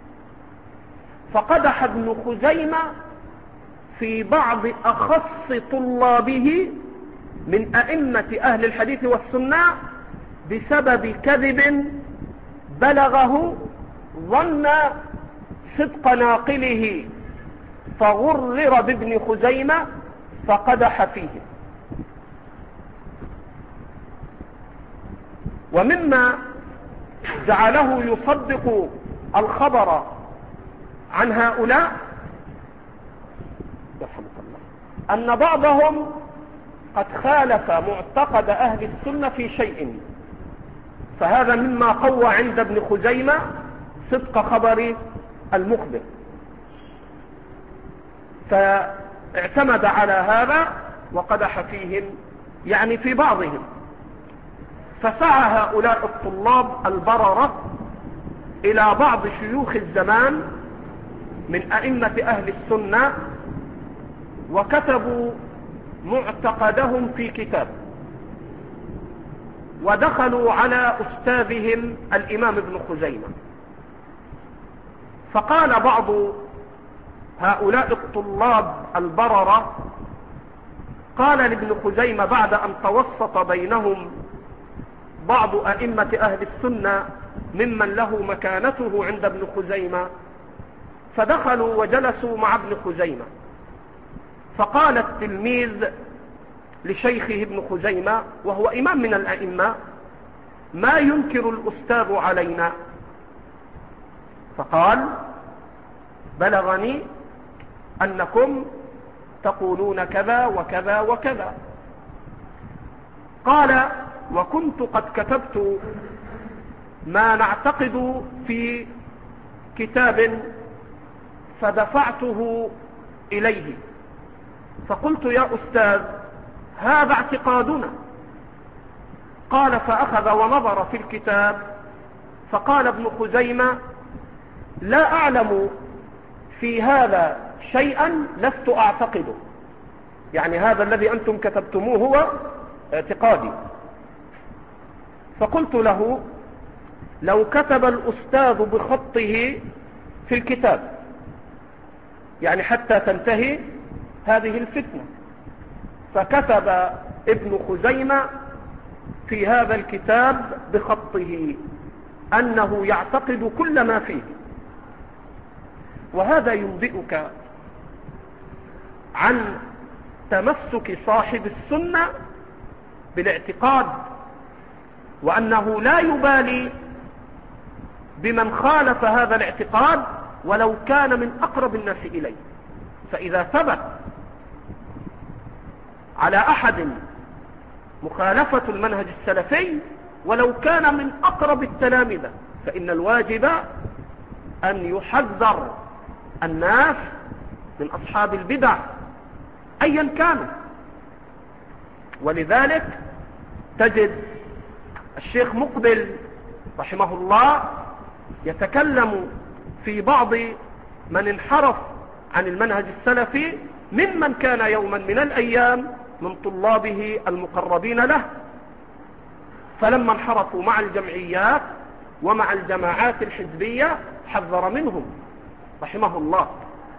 فقدح ابن خزيمة في بعض أخص طلابه من أئمة أهل الحديث والسنة بسبب كذب بلغه ظن صدق ناقله، فغرر بابن خزيمة فقدح فيه. ومما جعله يصدق الخبر عن هؤلاء يرحمك الله أن بعضهم قد خالف معتقد أهل السنة في شيء، فهذا مما قوى عند ابن خزيمة صدق خبر المخبر، فاعتمد على هذا وقدح فيهم، يعني في بعضهم. فسعى هؤلاء الطلاب البررة إلى بعض شيوخ الزمان من أئمة أهل السنة وكتبوا معتقدهم في كتاب، ودخلوا على أستاذهم الإمام ابن خزيمة. فقال بعض هؤلاء الطلاب البررة، قال لابن خزيمة بعد أن توسط بينهم بعض أئمة أهل السنة ممن له مكانته عند ابن خزيمة، فدخلوا وجلسوا مع ابن خزيمة، فقال التلميذ لشيخه ابن خزيمة وهو إمام من الأئمة ما ينكر الأستاذ علينا؟ فقال بلغني أنكم تقولون كذا وكذا وكذا. قال وكنت قد كتبت ما نعتقد في كتاب فدفعته إليه، فقلت يا أستاذ هذا اعتقادنا. قال فأخذ ونظر في الكتاب، فقال ابن خزيمة لا أعلم في هذا شيئا لست أعتقده، يعني هذا الذي أنتم كتبتموه هو اعتقادي. فقلت له لو كتب الأستاذ بخطه في الكتاب، يعني حتى تنتهي هذه الفتنة. فكتب ابن خزيمة في هذا الكتاب بخطه أنه يعتقد كل ما فيه. وهذا ينبئك عن تمسك صاحب السنة بالاعتقاد، وأنه لا يبالي بمن خالف هذا الاعتقاد ولو كان من أقرب الناس إليه. فإذا ثبت على أحد مخالفة المنهج السلفي ولو كان من أقرب التلامذة، فإن الواجب أن يحذر الناس من أصحاب البدع أيا كانوا. ولذلك تجد الشيخ مقبل رحمه الله يتكلم في بعض من انحرف عن المنهج السلفي ممن كان يوما من الأيام من طلابه المقربين له، فلما انحرفوا مع الجمعيات ومع الجماعات الحزبية حذر منهم رحمه الله.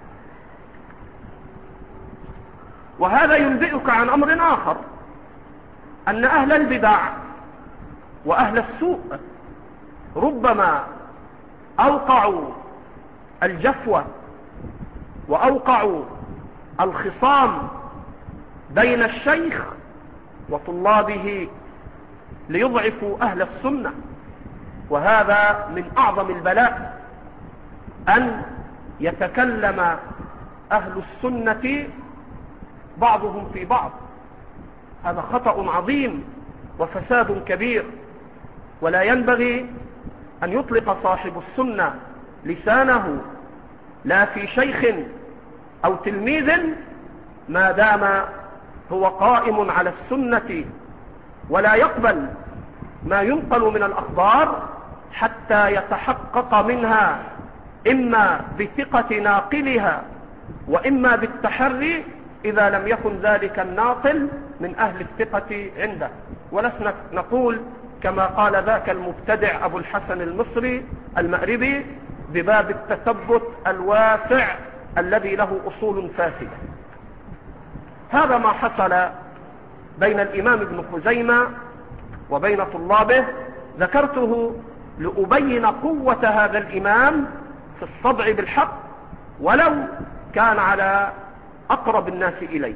وهذا ينبئك عن أمر آخر، أن أهل البدع وأهل السوء ربما أوقعوا الجفوة وأوقعوا الخصام بين الشيخ وطلابه ليضعفوا أهل السنة. وهذا من أعظم البلاء أن يتكلم أهل السنة بعضهم في بعض. هذا خطأ عظيم وفساد كبير، ولا ينبغي أن يطلق صاحب السنة لسانه لا في شيخ أو تلميذ ما دام هو قائم على السنة، ولا يقبل ما ينقل من الأخبار حتى يتحقق منها إما بثقة ناقلها وإما بالتحري إذا لم يكن ذلك الناقل من أهل الثقة عنده. ولسنا نقول كما قال ذاك المبتدع أبو الحسن المصري المأربي بباب التثبت الواسع الذي له أصول فاسدة. هذا ما حصل بين الإمام ابن خزيمة وبين طلابه، ذكرته لأبين قوة هذا الإمام في الصدع بالحق ولو كان على أقرب الناس إليه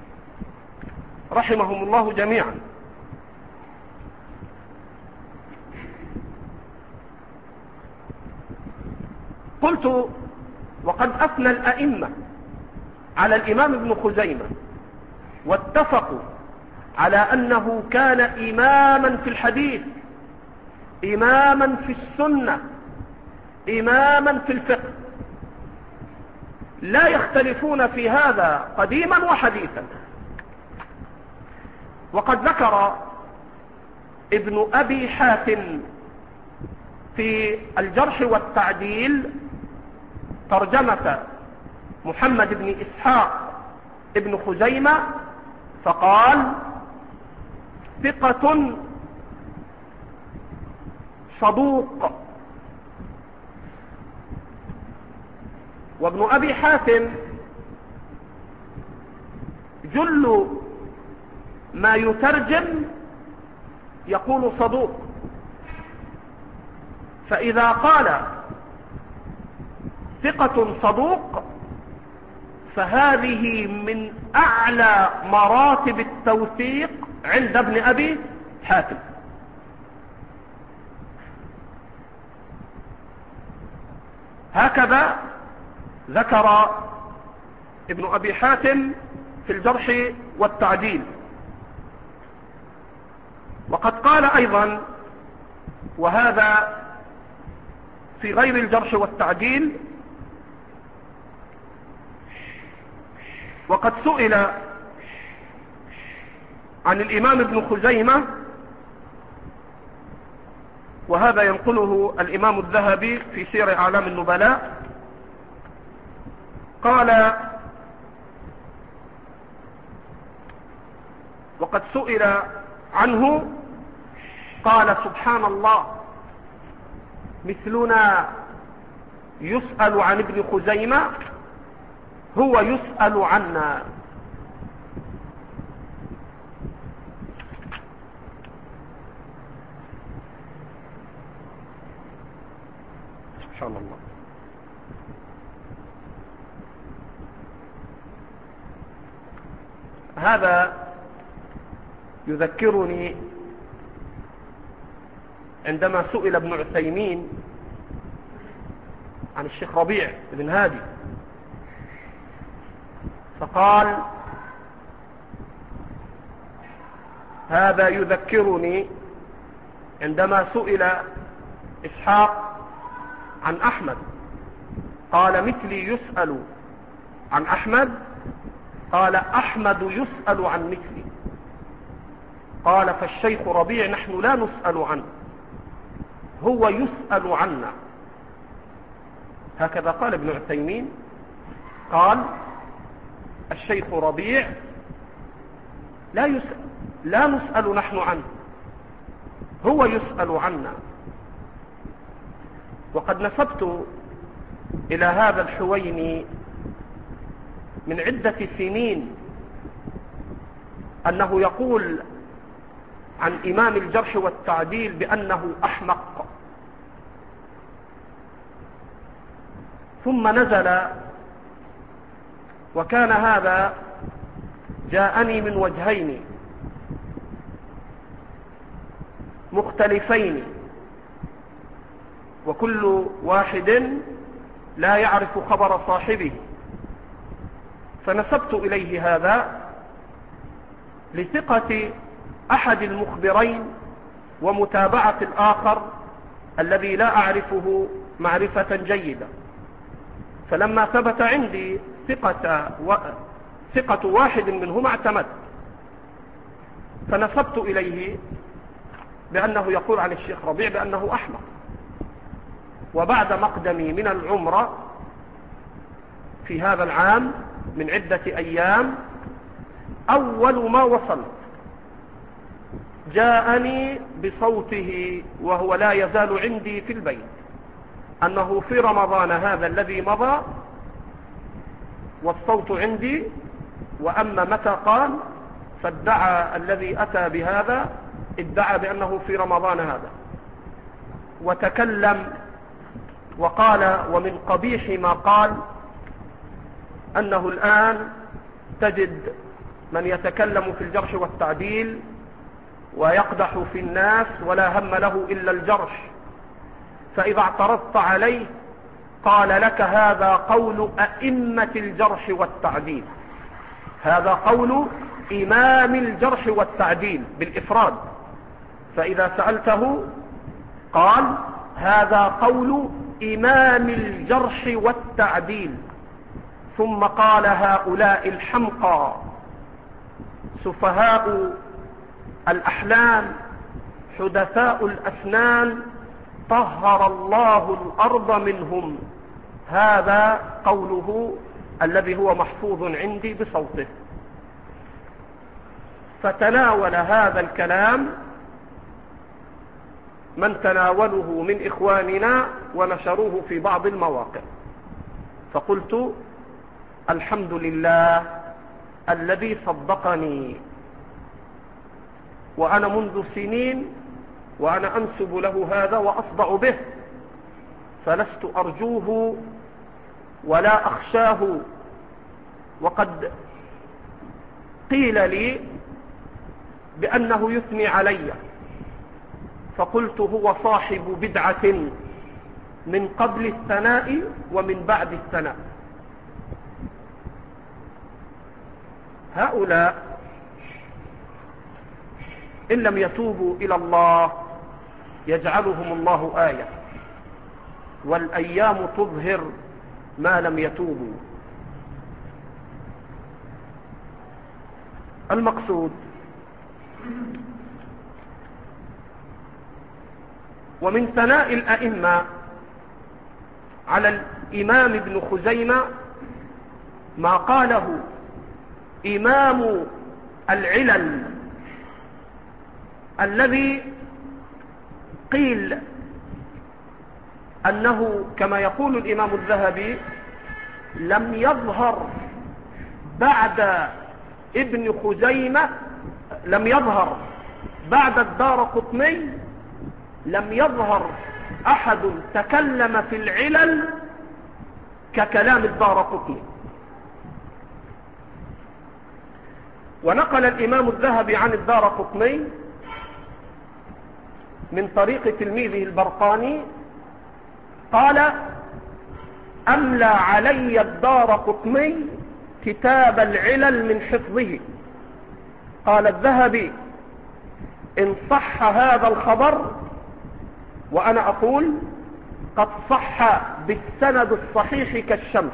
رحمهم الله جميعا. قلت وقد أثنى الأئمة على الإمام ابن خزيمة واتفقوا على أنه كان إماما في الحديث، إماما في السنة، إماما في الفقه، لا يختلفون في هذا قديما وحديثا. وقد ذكر ابن أبي حاتم في الجرح والتعديل ترجمة محمد بن إسحاق ابن خزيمة فقال: ثقة صدوق. وابن أبي حاتم جل ما يترجم يقول صدوق، فإذا قال ثقة صدوق فهذه من أعلى مراتب التوثيق عند ابن أبي حاتم. هكذا ذكر ابن أبي حاتم في الجرح والتعديل. وقد قال أيضا، وهذا في غير الجرح والتعديل، وقد سئل عن الإمام ابن خزيمة، وهذا ينقله الإمام الذهبي في سير أعلام النبلاء، قال: وقد سئل عنه قال: سبحان الله، مثلنا يسأل عن ابن خزيمة هو يسأل عنا. سبحان الله. هذا يذكرني عندما سئل ابن عثيمين عن الشيخ ربيع بن هادي فقال: هذا يذكرني عندما سئل إسحاق عن أحمد قال: مثلي يسأل عن أحمد، قال: أحمد يسأل عن مثلي. قال: فالشيخ ربيع نحن لا نسأل عنه، هو يسأل عنا. هكذا قال ابن عثيمين، قال: الشيخ ربيع لا يسأل، لا نسأل نحن عنه، هو يسأل عنا. وقد نسبت إلى هذا الحويني من عدة سنين أنه يقول عن إمام الجرح والتعديل بأنه أحمق. ثم نزل، وكان هذا جاءني من وجهين مختلفين، وكل واحد لا يعرف خبر صاحبه، فنسبت إليه هذا لثقة أحد المخبرين ومتابعة الآخر الذي لا أعرفه معرفة جيدة. فلما ثبت عندي ثقة, و... ثقة واحد منهما اعتمدت، فنسبت إليه بأنه يقول عن الشيخ ربيع بأنه أحمق. وبعد مقدمي من العمرة في هذا العام من عدة أيام، أول ما وصلت جاءني بصوته وهو لا يزال عندي في البيت أنه في رمضان هذا الذي مضى، والصوت عندي، وأما متى قال فادعى الذي أتى بهذا ادعى بأنه في رمضان هذا، وتكلم وقال ومن قبيح ما قال أنه الآن تجد من يتكلم في الجرح والتعديل ويقدح في الناس ولا هم له إلا الجرح، فإذا اعترضت عليه قال لك هذا قول أئمة الجرح والتعديل، هذا قول إمام الجرح والتعديل بالإفراد. فإذا سألته قال هذا قول إمام الجرح والتعديل. ثم قال هؤلاء الحمقى سفهاء الأحلام حدثاء الأسنان طهر الله الأرض منهم، هذا قوله الذي هو محفوظ عندي بصوته. فتناول هذا الكلام من تناوله من إخواننا ونشروه في بعض المواقع، فقلت الحمد لله الذي صدقني، وأنا منذ سنين وأنا أنسب له هذا وأصدع به، فلست أرجوه ولا أخشاه. وقد قيل لي بأنه يثني علي، فقلت هو صاحب بدعة من قبل الثناء ومن بعد الثناء. هؤلاء إن لم يتوبوا إلى الله يجعلهم الله آية، والأيام تظهر ما لم يتوبوا. المقصود ومن ثناء الأئمة على الإمام ابن خزيمة ما قاله إمام العلل الذي قيل أنه كما يقول الإمام الذهبي لم يظهر بعد ابن خزيمة، لم يظهر بعد الدارقطني، لم يظهر أحد تكلم في العلل ككلام الدارقطني. ونقل الإمام الذهبي عن الدارقطني من طريق تلميذه البرقاني قال أملى علي الدارقطني كتاب العلل من حفظه. قال الذهبي إن صح هذا الخبر، وأنا أقول قد صح بالسند الصحيح كالشمس،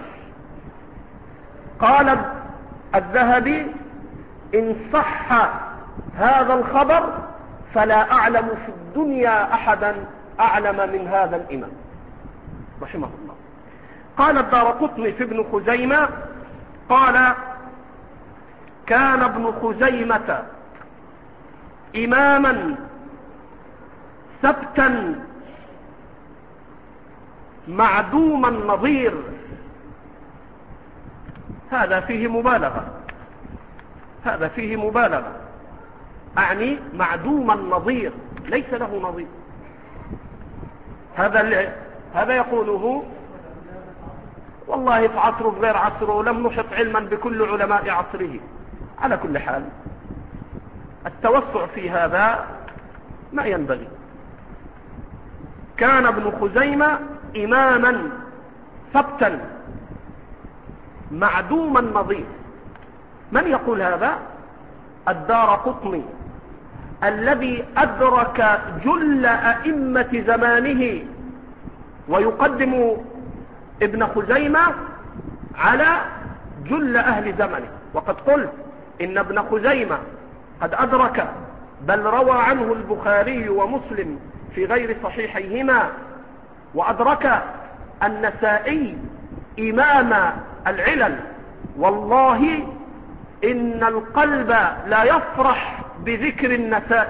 قال الذهبي إن صح هذا الخبر فلا أعلم في الدنيا أحدا أعلم من هذا الإمام رحمه الله. قال الدارقطني في ابن خزيمة قال كان ابن خزيمة إماما ثبتا معدوم النظير. هذا فيه مبالغة، هذا فيه مبالغة، أعني معدوم النظير ليس له نظير. هذا هذا يقوله والله في عصره في غير عصره، لم نحط علما بكل علماء عصره. على كل حال التوسع في هذا ما ينبغي. كان ابن خزيمة إماما ثبتا معدوم النظير. من يقول هذا؟ الدارقطني الذي أدرك جل أئمة زمانه، ويقدم ابن خزيمة على جل أهل زمنه. وقد قلت إن ابن خزيمة قد أدرك، بل روى عنه البخاري ومسلم في غير صحيحيهما، وأدرك النسائي إمام العلل. والله إن القلب لا يفرح بذكر النسائي،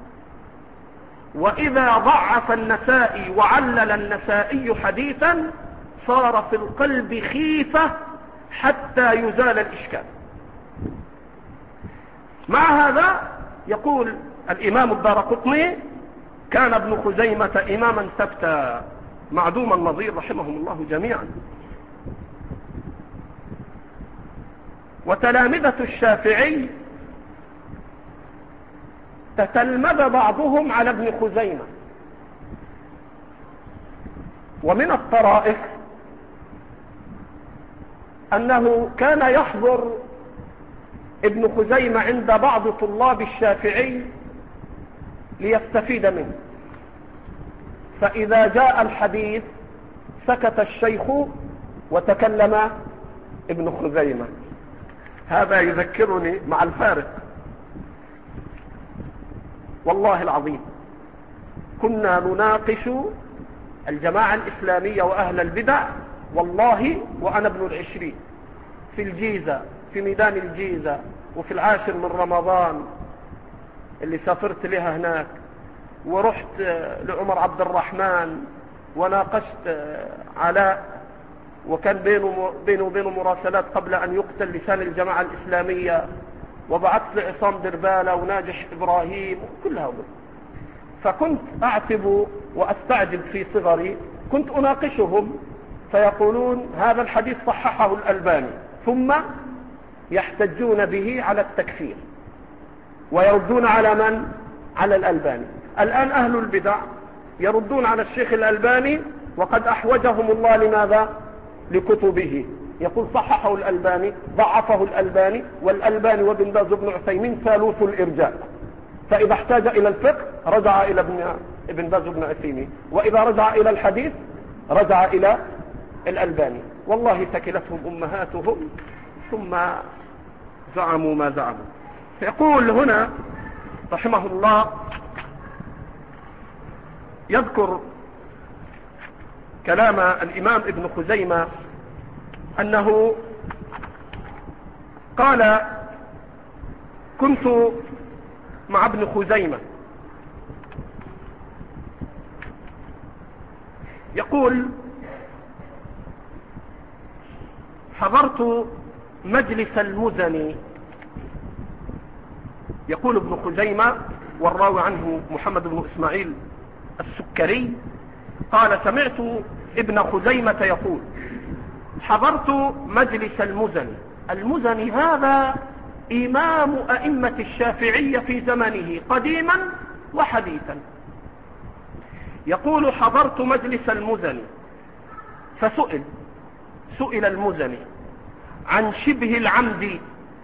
وإذا ضعف النسائي وعلل النسائي حديثا صار في القلب خيفة حتى يزال الإشكال. مع هذا يقول الإمام الدارقطني: كان ابن خزيمة إماما ثبتا معدوم النظير رحمهم الله جميعا. وتلامذة الشافعي تتلمذ بعضهم على ابن خزيمة. ومن الطرائف أنه كان يحضر ابن خزيمة عند بعض طلاب الشافعي ليستفيد منه، فإذا جاء الحديث سكت الشيخ وتكلم ابن خزيمة. هذا يذكرني مع الفارق، والله العظيم كنا نناقش الجماعة الإسلامية وأهل البدع، والله وأنا ابن العشرين، في الجيزة، في ميدان الجيزة، وفي العاشر من رمضان اللي سافرت لها هناك، ورحت لعمر عبد الرحمن وناقشت علاء، وكان بينه بينه وبينه مراسلات قبل أن يقتل لسان الجماعة الإسلامية، وبعثت لعصام دربالة وناجح إبراهيم كل هؤلاء. فكنت أعتب وأستعجب في صغري، كنت أناقشهم فيقولون هذا الحديث صححه الألباني، ثم يحتجون به على التكفير ويردون على من؟ على الألباني. الآن أهل البدع يردون على الشيخ الألباني وقد أحوجهم الله لماذا؟ لكتبه. يقول صححه الألباني، ضعفه الألباني، والألباني وابن باز وابن عثيمين ثالوث الإرجاء، فإذا احتاج إلى الفقه رجع إلى ابن ابن باز وابن عثيمين، وإذا رجع إلى الحديث رجع إلى الألباني. والله ثكلتهم أمهاتهم ثم زعموا ما زعموا. يقول هنا رحمه الله، يذكر كلام الإمام ابن خزيمة أنه قال: كنت مع ابن خزيمة، يقول: حضرت مجلس المزني. يقول ابن خزيمة والراوي عنه محمد بن إسماعيل السكري قال: سمعت ابن خزيمة يقول: حضرت مجلس المزني. المزني هذا إمام أئمة الشافعية في زمنه قديما وحديثا. يقول: حضرت مجلس المزني، فسئل سئل المزني عن شبه العمد،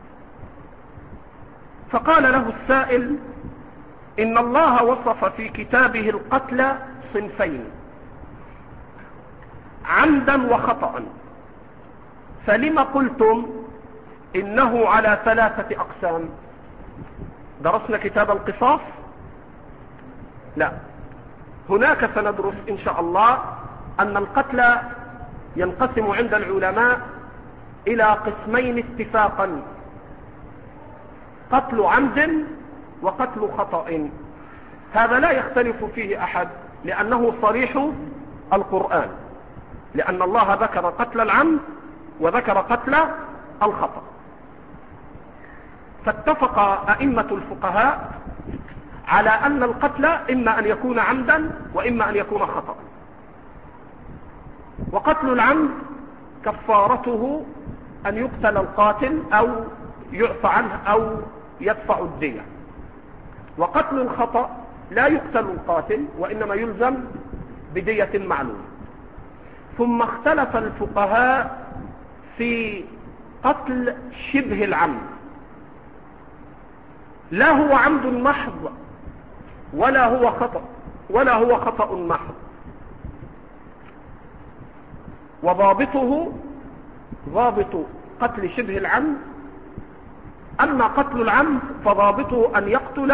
فقال له السائل: إن الله وصف في كتابه القتل صنفين، عمدا وخطأ، فلم قلتم إنه على ثلاثة أقسام؟ درسنا كتاب القصاص؟ لا، هناك سندرس إن شاء الله أن القتل ينقسم عند العلماء إلى قسمين اتفاقا: قتل عمد وقتل خطأ. هذا لا يختلف فيه أحد، لأنه صريح القرآن، لأن الله ذكر قتل العمد وذكر قتل الخطأ. فاتفق أئمة الفقهاء على أن القتل إما أن يكون عمدا وإما أن يكون خطأ. وقتل العمد كفارته أن يقتل القاتل أو يعفى عنه أو يدفع الدية. وقتل الخطأ لا يقتل القاتل وإنما يلزم بدية معلومة. ثم اختلف الفقهاء في قتل شبه العمد، لا هو عمد محض ولا هو خطأ ولا هو خطأ محض، وضابطه ضابط قتل شبه العمد. أما قتل العمد فضابطه أن يقتل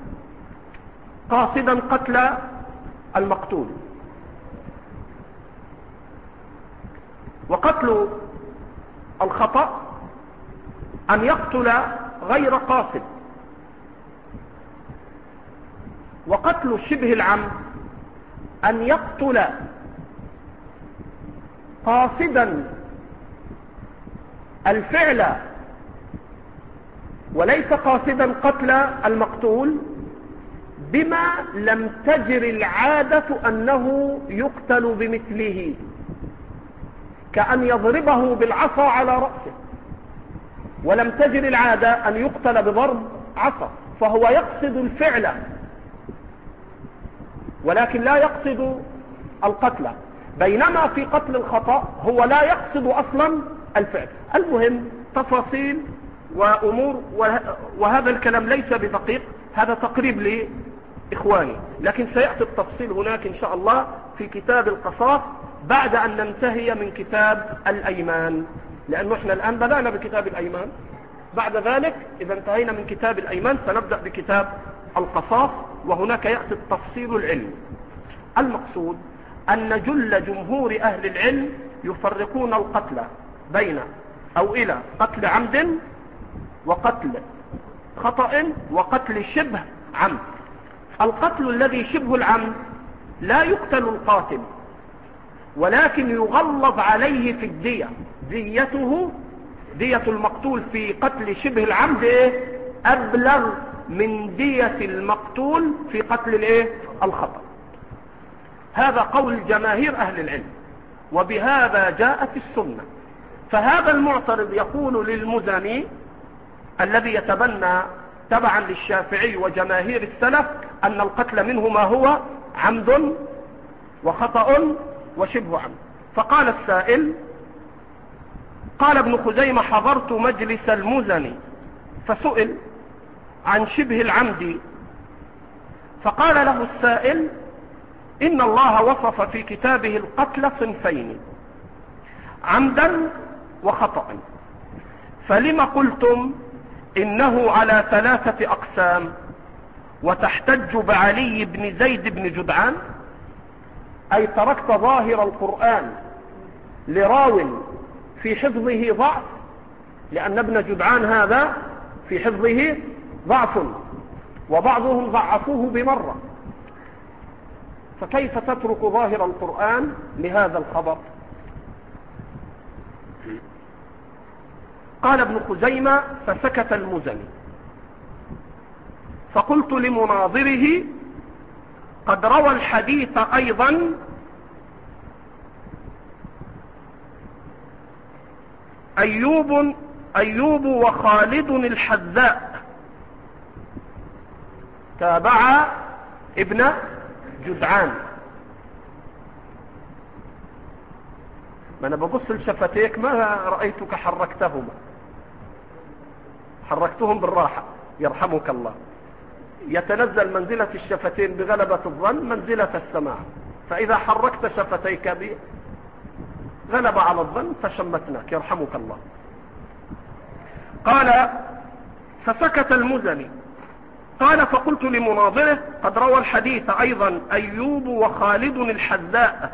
قاصدا قتل المقتول، وقتل الخطأ أن يقتل غير قاصد. وقتل شبه العمد أن يقتل قاصدا الفعل وليس قاصدا قتل المقتول، بما لم تجر العادة أنه يقتل بمثله، كأن يضربه بالعصا على رأسه، ولم تجر العادة أن يقتل بضرب عصا، فهو يقصد الفعل ولكن لا يقصد القتل، بينما في قتل الخطأ هو لا يقصد أصلا الفعل. المهم تفاصيل وأمور، وهذا الكلام ليس بدقيق، هذا تقريب لإخواني، لكن سيأتي التفصيل هناك إن شاء الله في كتاب القصاص بعد أن ننتهي من كتاب الأيمان، لأنه إحنا الآن بدأنا بكتاب الأيمان. بعد ذلك إذا انتهينا من كتاب الأيمان سنبدأ بكتاب القصاص، وهناك يأتي التفصيل العلمي. المقصود أن جل جمهور أهل العلم يفرقون القتل بين أو إلى قتل عمد وقتل خطأ وقتل شبه عمد. القتل الذي شبه العمد لا يقتل القاتل، ولكن يغلظ عليه في الدية، ديته دية المقتول في قتل شبه العمد إيه؟ أبلغ من دية المقتول في قتل الإيه؟ الخطأ. هذا قول جماهير أهل العلم، وبهذا جاءت السنة. فهذا المعترض يقول للمزني الذي يتبنى تبعا للشافعي وجماهير السلف أن القتل منه ما هو عمد وخطأ وشبه عمد. فقال السائل: قال ابن خزيمة: حضرت مجلس المزني فسئل عن شبه العمد، فقال له السائل: إن الله وصف في كتابه القتل صنفين، عمدا وخطأ، فلما قلتم إنه على ثلاثة أقسام وتحتج بعلي بن زيد بن جدعان؟ أي تركت ظاهر القرآن لراو في حفظه ضعف، لأن ابن جدعان هذا في حفظه ضعف وبعضهم ضعفوه بمرة، فكيف تترك ظاهر القرآن لهذا الخبر؟ قال ابن خزيمة: فسكت المزني، فقلت لمناظره: قد روى الحديث أيضا أيوب أيوب وخالد الحذاء، تابع ابن جدعان. ما أنا ببص لشفتيك ما رأيتك حركتهما، حركتهم بالراحة يرحمك الله. يتنزل منزلة الشفتين بغلبة الظن منزلة السماع، فإذا حركت شفتيك بغلبة على الظن فشمتناك يرحمك الله. قال: فسكت المزني. قال: فقلت لمناظره: قد روى الحديث أيضا أيوب وخالد الحذاء.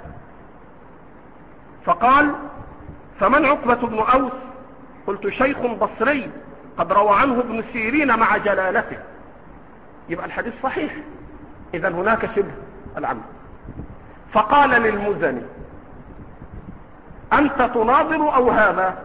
فقال: فمن عقبة بن أوس؟ قلت: شيخ بصري قد روى عنه ابن سيرين مع جلالته. يبقى الحديث صحيح، إذا هناك شبه العمد. فقال للمزني: أنت تناظر أو هذا؟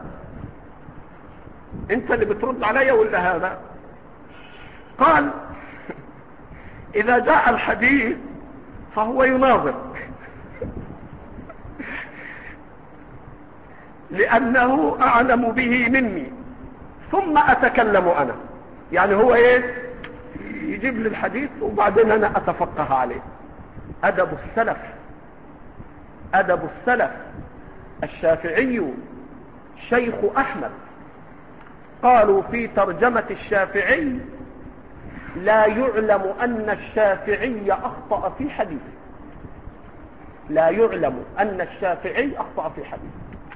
أنت اللي بترد علي ولا هذا؟ قال: إذا جاء الحديث فهو يناظر. لأنه أعلم به مني ثم أتكلم أنا. يعني هو إيه؟ يجيب لي الحديث وبعدين أنا أتفقه عليه. أدب السلف، أدب السلف. الشافعي شيخ أحمد، قالوا في ترجمة الشافعي لا يعلم أن الشافعي أخطأ في حديث، لا يعلم أن الشافعي أخطأ في حديث.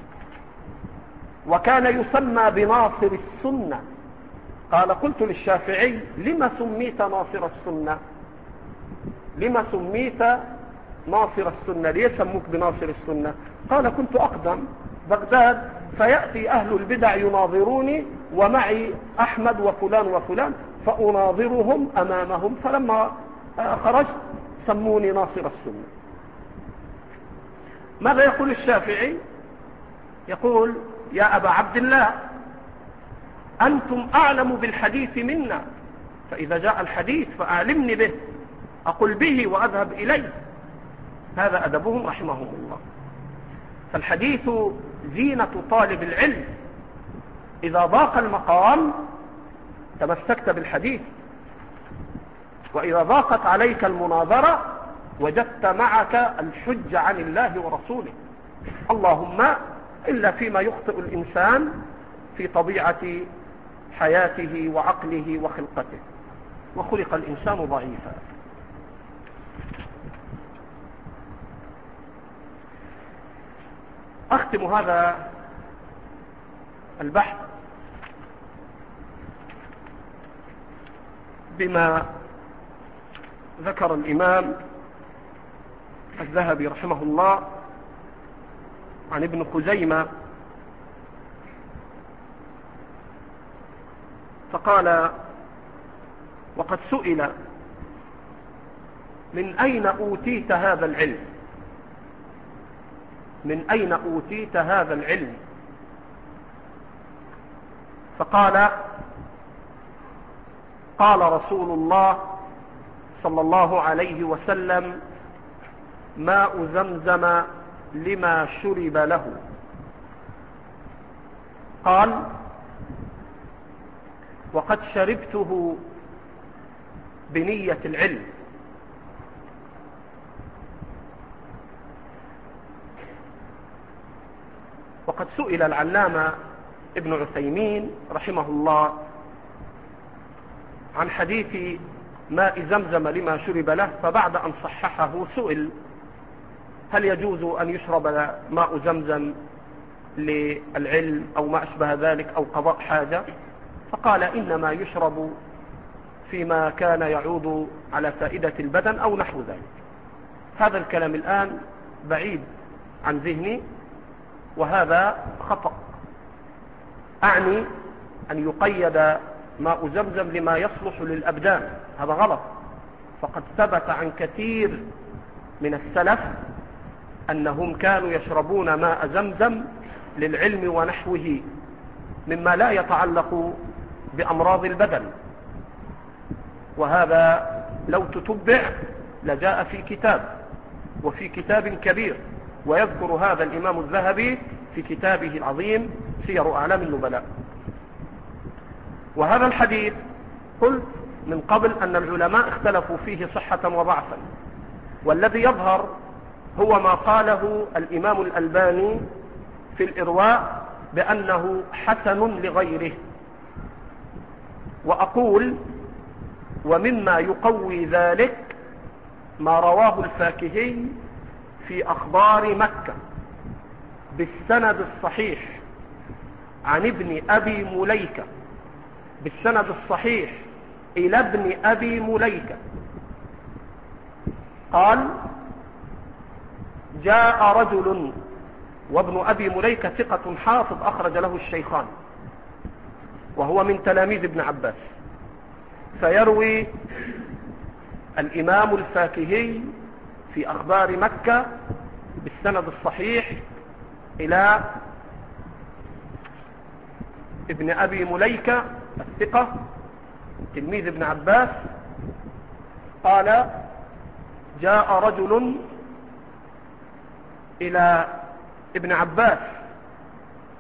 وكان يسمى بناصر السنة. قال قلت للشافعي لما سميت ناصر السنة؟ لما سميت ناصر السنة؟ ليه سموك بناصر السنة؟ قال كنت أقدم بغداد فيأتي أهل البدع يناظروني ومعي أحمد وفلان وفلان فأناظرهم أمامهم، فلما خرجت سموني ناصر السنة. ماذا يقول الشافعي؟ يقول يا أبا عبد الله أنتم أعلم بالحديث منا، فإذا جاء الحديث فأعلمني به أقول به وأذهب إليه. هذا أدبهم رحمهم الله. فالحديث زينة طالب العلم. إذا ضاق المقام تمسكت بالحديث، وإذا ضاقت عليك المناظرة وجدت معك الحج عن الله ورسوله. اللهم إلا فيما يخطئ الإنسان في طبيعة حياته وعقله وخلقته، وخلق الإنسان ضعيفا. أختم هذا البحث بما ذكر الإمام الذهبي رحمه الله عن ابن خزيمة، فقال وقد سئل من أين أوتيت هذا العلم؟ من أين أوتيت هذا العلم؟ فقال قال رسول الله صلى الله عليه وسلم ماء زمزم لما شرب له. قال وقد شربته بنية العلم. وقد سئل العلامة ابن عثيمين رحمه الله عن حديث ماء زمزم لما شرب له، فبعد أن صححه سئل هل يجوز أن يشرب ماء زمزم للعلم أو ما أشبه ذلك أو قضاء حاجة؟ فقال إنما يشرب فيما كان يعود على فائدة البدن أو نحو ذلك. هذا الكلام الآن بعيد عن ذهني، وهذا خطأ. أعني أن يقيد ماء زمزم لما يصلح للأبدان، هذا غلط. فقد ثبت عن كثير من السلف أنهم كانوا يشربون ماء زمزم للعلم ونحوه مما لا يتعلق بأمراض البدن، وهذا لو تتبع لجاء في كتاب وفي كتاب كبير، ويذكر هذا الإمام الذهبي في كتابه العظيم سير أعلام النبلاء. وهذا الحديث قلت من قبل أن العلماء اختلفوا فيه صحة وضعفا، والذي يظهر هو ما قاله الإمام الألباني في الإرواء بأنه حسن لغيره. وأقول ومما يقوي ذلك ما رواه الفاكهي في أخبار مكة بالسند الصحيح عن ابن أبي مليكة، بالسند الصحيح إلى ابن أبي مليكة قال جاء رجل، وابن أبي مليكة ثقة حافظ أخرج له الشيخان وهو من تلاميذ ابن عباس، فيروي الإمام الفاكهي في أخبار مكة بالسند الصحيح إلى ابن أبي مليكة الثقة تلميذ ابن عباس قال جاء رجل إلى ابن عباس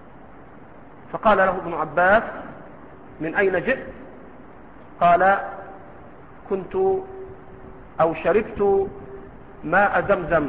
فقال له ابن عباس: من أين جئت؟ قال: كنت أو شربت ماء زمزم.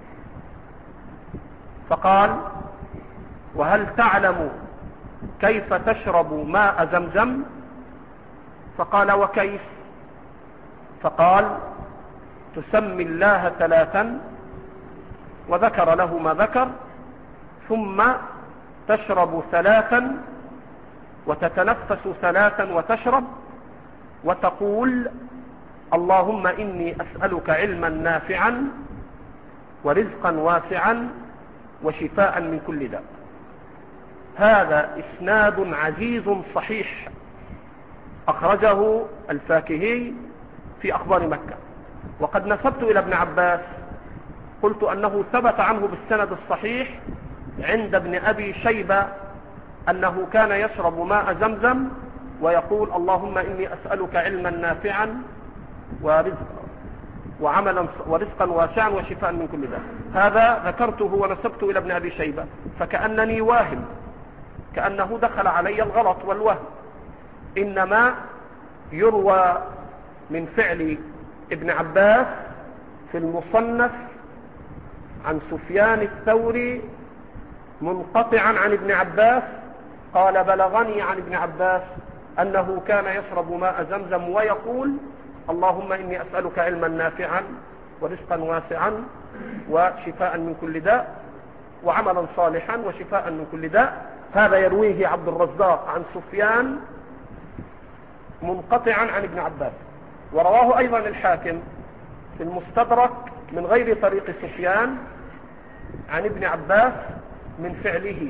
فقال: وهل تعلم كيف تشرب ماء زمزم؟ فقال: وكيف؟ فقال: تسمي الله ثلاثا، وذكر له ما ذكر، ثم تشرب ثلاثا وتتنفس ثلاثا وتشرب، وتقول: اللهم إني أسألك علما نافعا ورزقا واسعا وشفاء من كل داء. هذا إسناد عزيز صحيح أخرجه الفاكهي في أخبار مكة. وقد نسبت إلى ابن عباس، قلت أنه ثبت عنه بالسند الصحيح عند ابن أبي شيبة أنه كان يشرب ماء زمزم ويقول: اللهم إني أسألك علما نافعا ورزقا وعملا ورزقا واسعا وشفاء من كل داء. هذا ذكرته ونسبته إلى ابن أبي شيبة، فكأنني واهم، كأنه دخل علي الغلط والوهم. إنما يروى من فعل ابن عباس في المصنف عن سفيان الثوري منقطعا عن ابن عباس، قال: بلغني عن ابن عباس أنه كان يشرب ماء زمزم ويقول: اللهم إني أسألك علما نافعا ورزقا واسعا وشفاء من كل داء وعملا صالحا وشفاء من كل داء. هذا يرويه عبد الرزاق عن سفيان منقطعا عن ابن عباس، ورواه أيضا الحاكم في المستدرك من غير طريق سفيان عن ابن عباس من فعله.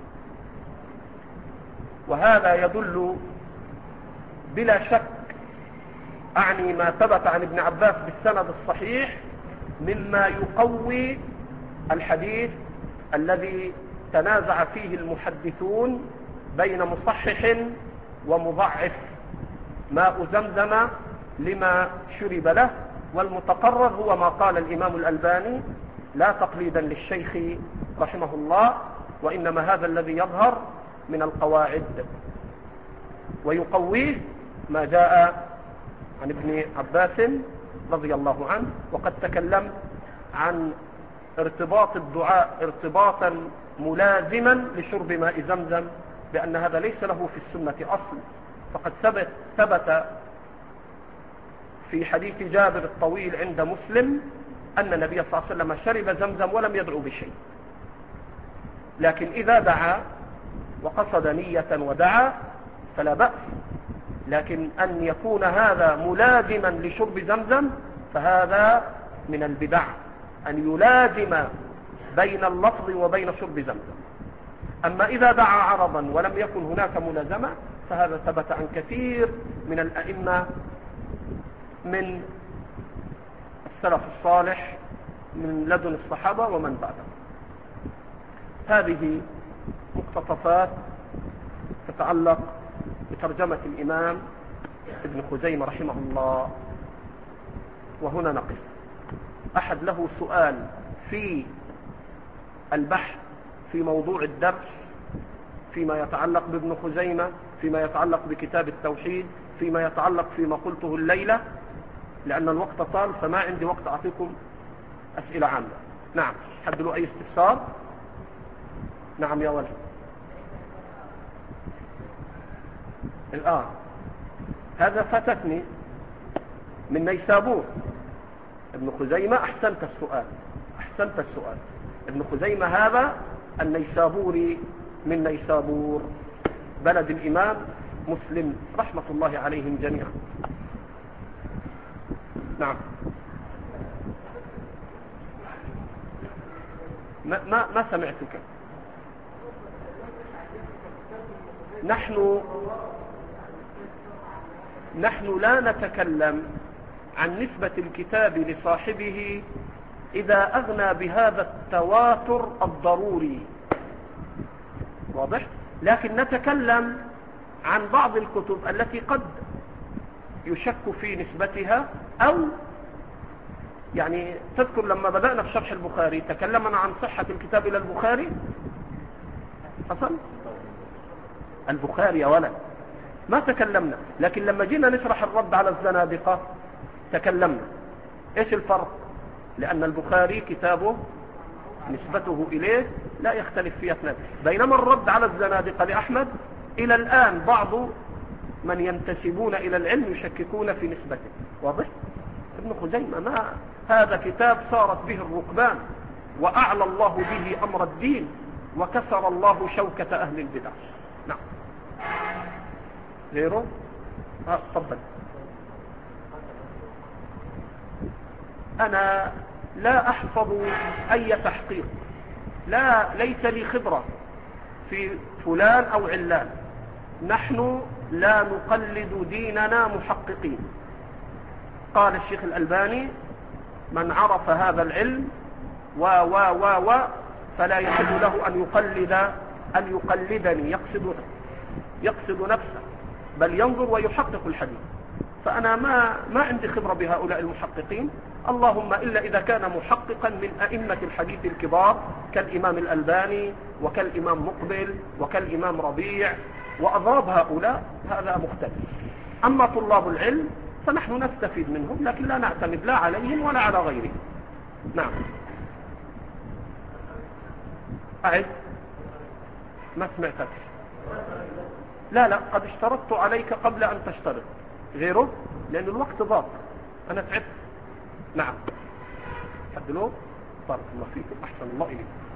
وهذا يدل بلا شك، أعني ما ثبت عن ابن عباس بالسند الصحيح، مما يقوي الحديث الذي تنازع فيه المحدثون بين مصحح ومضعف ماء زمزم لما شرب له. والمتقرر هو ما قال الإمام الألباني لا تقليدا للشيخ رحمه الله، وإنما هذا الذي يظهر من القواعد، ويقويه ما جاء عن ابن عباس رضي الله عنه. وقد تكلمت عن ارتباط الدعاء ارتباطا ملازما لشرب ماء زمزم، بأن هذا ليس له في السنة أصل. فقد ثبت, ثبت في حديث جابر الطويل عند مسلم أن النبي صلى الله عليه وسلم شرب زمزم ولم يدعو بشيء. لكن إذا دعا وقصد نية ودعا فلا بأس، لكن أن يكون هذا ملازما لشرب زمزم فهذا من البدع، أن يلازم بين اللفظ وبين شرب زمزم. أما إذا دعا عرضا ولم يكن هناك ملازمة فهذا ثبت عن كثير من الأئمة من السلف الصالح من لدن الصحابة ومن بعدهم. هذه مقتطفات تتعلق بترجمة الإمام ابن خزيمة رحمه الله. وهنا نقف. أحد له سؤال في البحث في موضوع الدرس فيما يتعلق بابن خزيمة، فيما يتعلق بكتاب التوحيد، فيما يتعلق فيما قلته الليلة، لأن الوقت طال فما عندي وقت أعطيكم أسئلة عامة. نعم، حد له أي استفسار؟ نعم يا ولد. الآن هذا فاتتني من نيسابور. ابن خزيمة أحسنت السؤال أحسنت السؤال ابن خزيمة هذا النيسابوري من نيسابور بلد الإمام مسلم رحمة الله عليهم جميعا. نعم. ما, ما, ما سمعتك. نحن نحن لا نتكلم عن نسبة الكتاب لصاحبه إذا أغنى بهذا التواتر الضروري، واضح؟ لكن نتكلم عن بعض الكتب التي قد يشك في نسبتها، أو يعني تذكر لما بدأنا في شرح البخاري تكلمنا عن صحة الكتاب إلى البخاري حصل؟ البخاري ولا ما تكلمنا. لكن لما جينا نشرح الرد على الزنادقة تكلمنا. ايش الفرق؟ لأن البخاري كتابه نسبته إليه لا يختلف فيها اثنان، بينما الرد على الزنادقة لأحمد إلى الآن بعض من ينتسبون إلى العلم يشككون في نسبته. واضح؟ ابن خزيمة ما هذا كتاب صارت به الركبان، وأعلى الله به أمر الدين، وكسر الله شوكة أهل البدع. نعم. غيره؟ ها تفضل. أنا لا أحفظ أي تحقيق، لا ليس لي خبرة في فلان أو علان. نحن لا نقلد ديننا محققين. قال الشيخ الألباني: من عرف هذا العلم و و و و فلا يحل له أن يقلد أن يقلدني، يقصد يقصد نفسه، بل ينظر ويحقق الحديث. فأنا ما ما عندي خبرة بهؤلاء المحققين، اللهم إلا إذا كان محققا من أئمة الحديث الكبار كالإمام الألباني وكالإمام مقبل وكالإمام ربيع وأضراب هؤلاء، هذا مختلف. أما طلاب العلم فنحن نستفيد منهم، لكن لا نعتمد لا عليهم ولا على غيرهم. نعم. أعد. ما سمعتك. لا لا قد اشترطت عليك قبل أن تشترط. غيره؟ لأن الوقت ضاق، أنا تعبت. نعم. حد له؟ بارك الله فيكم، أحسن الله إليكم.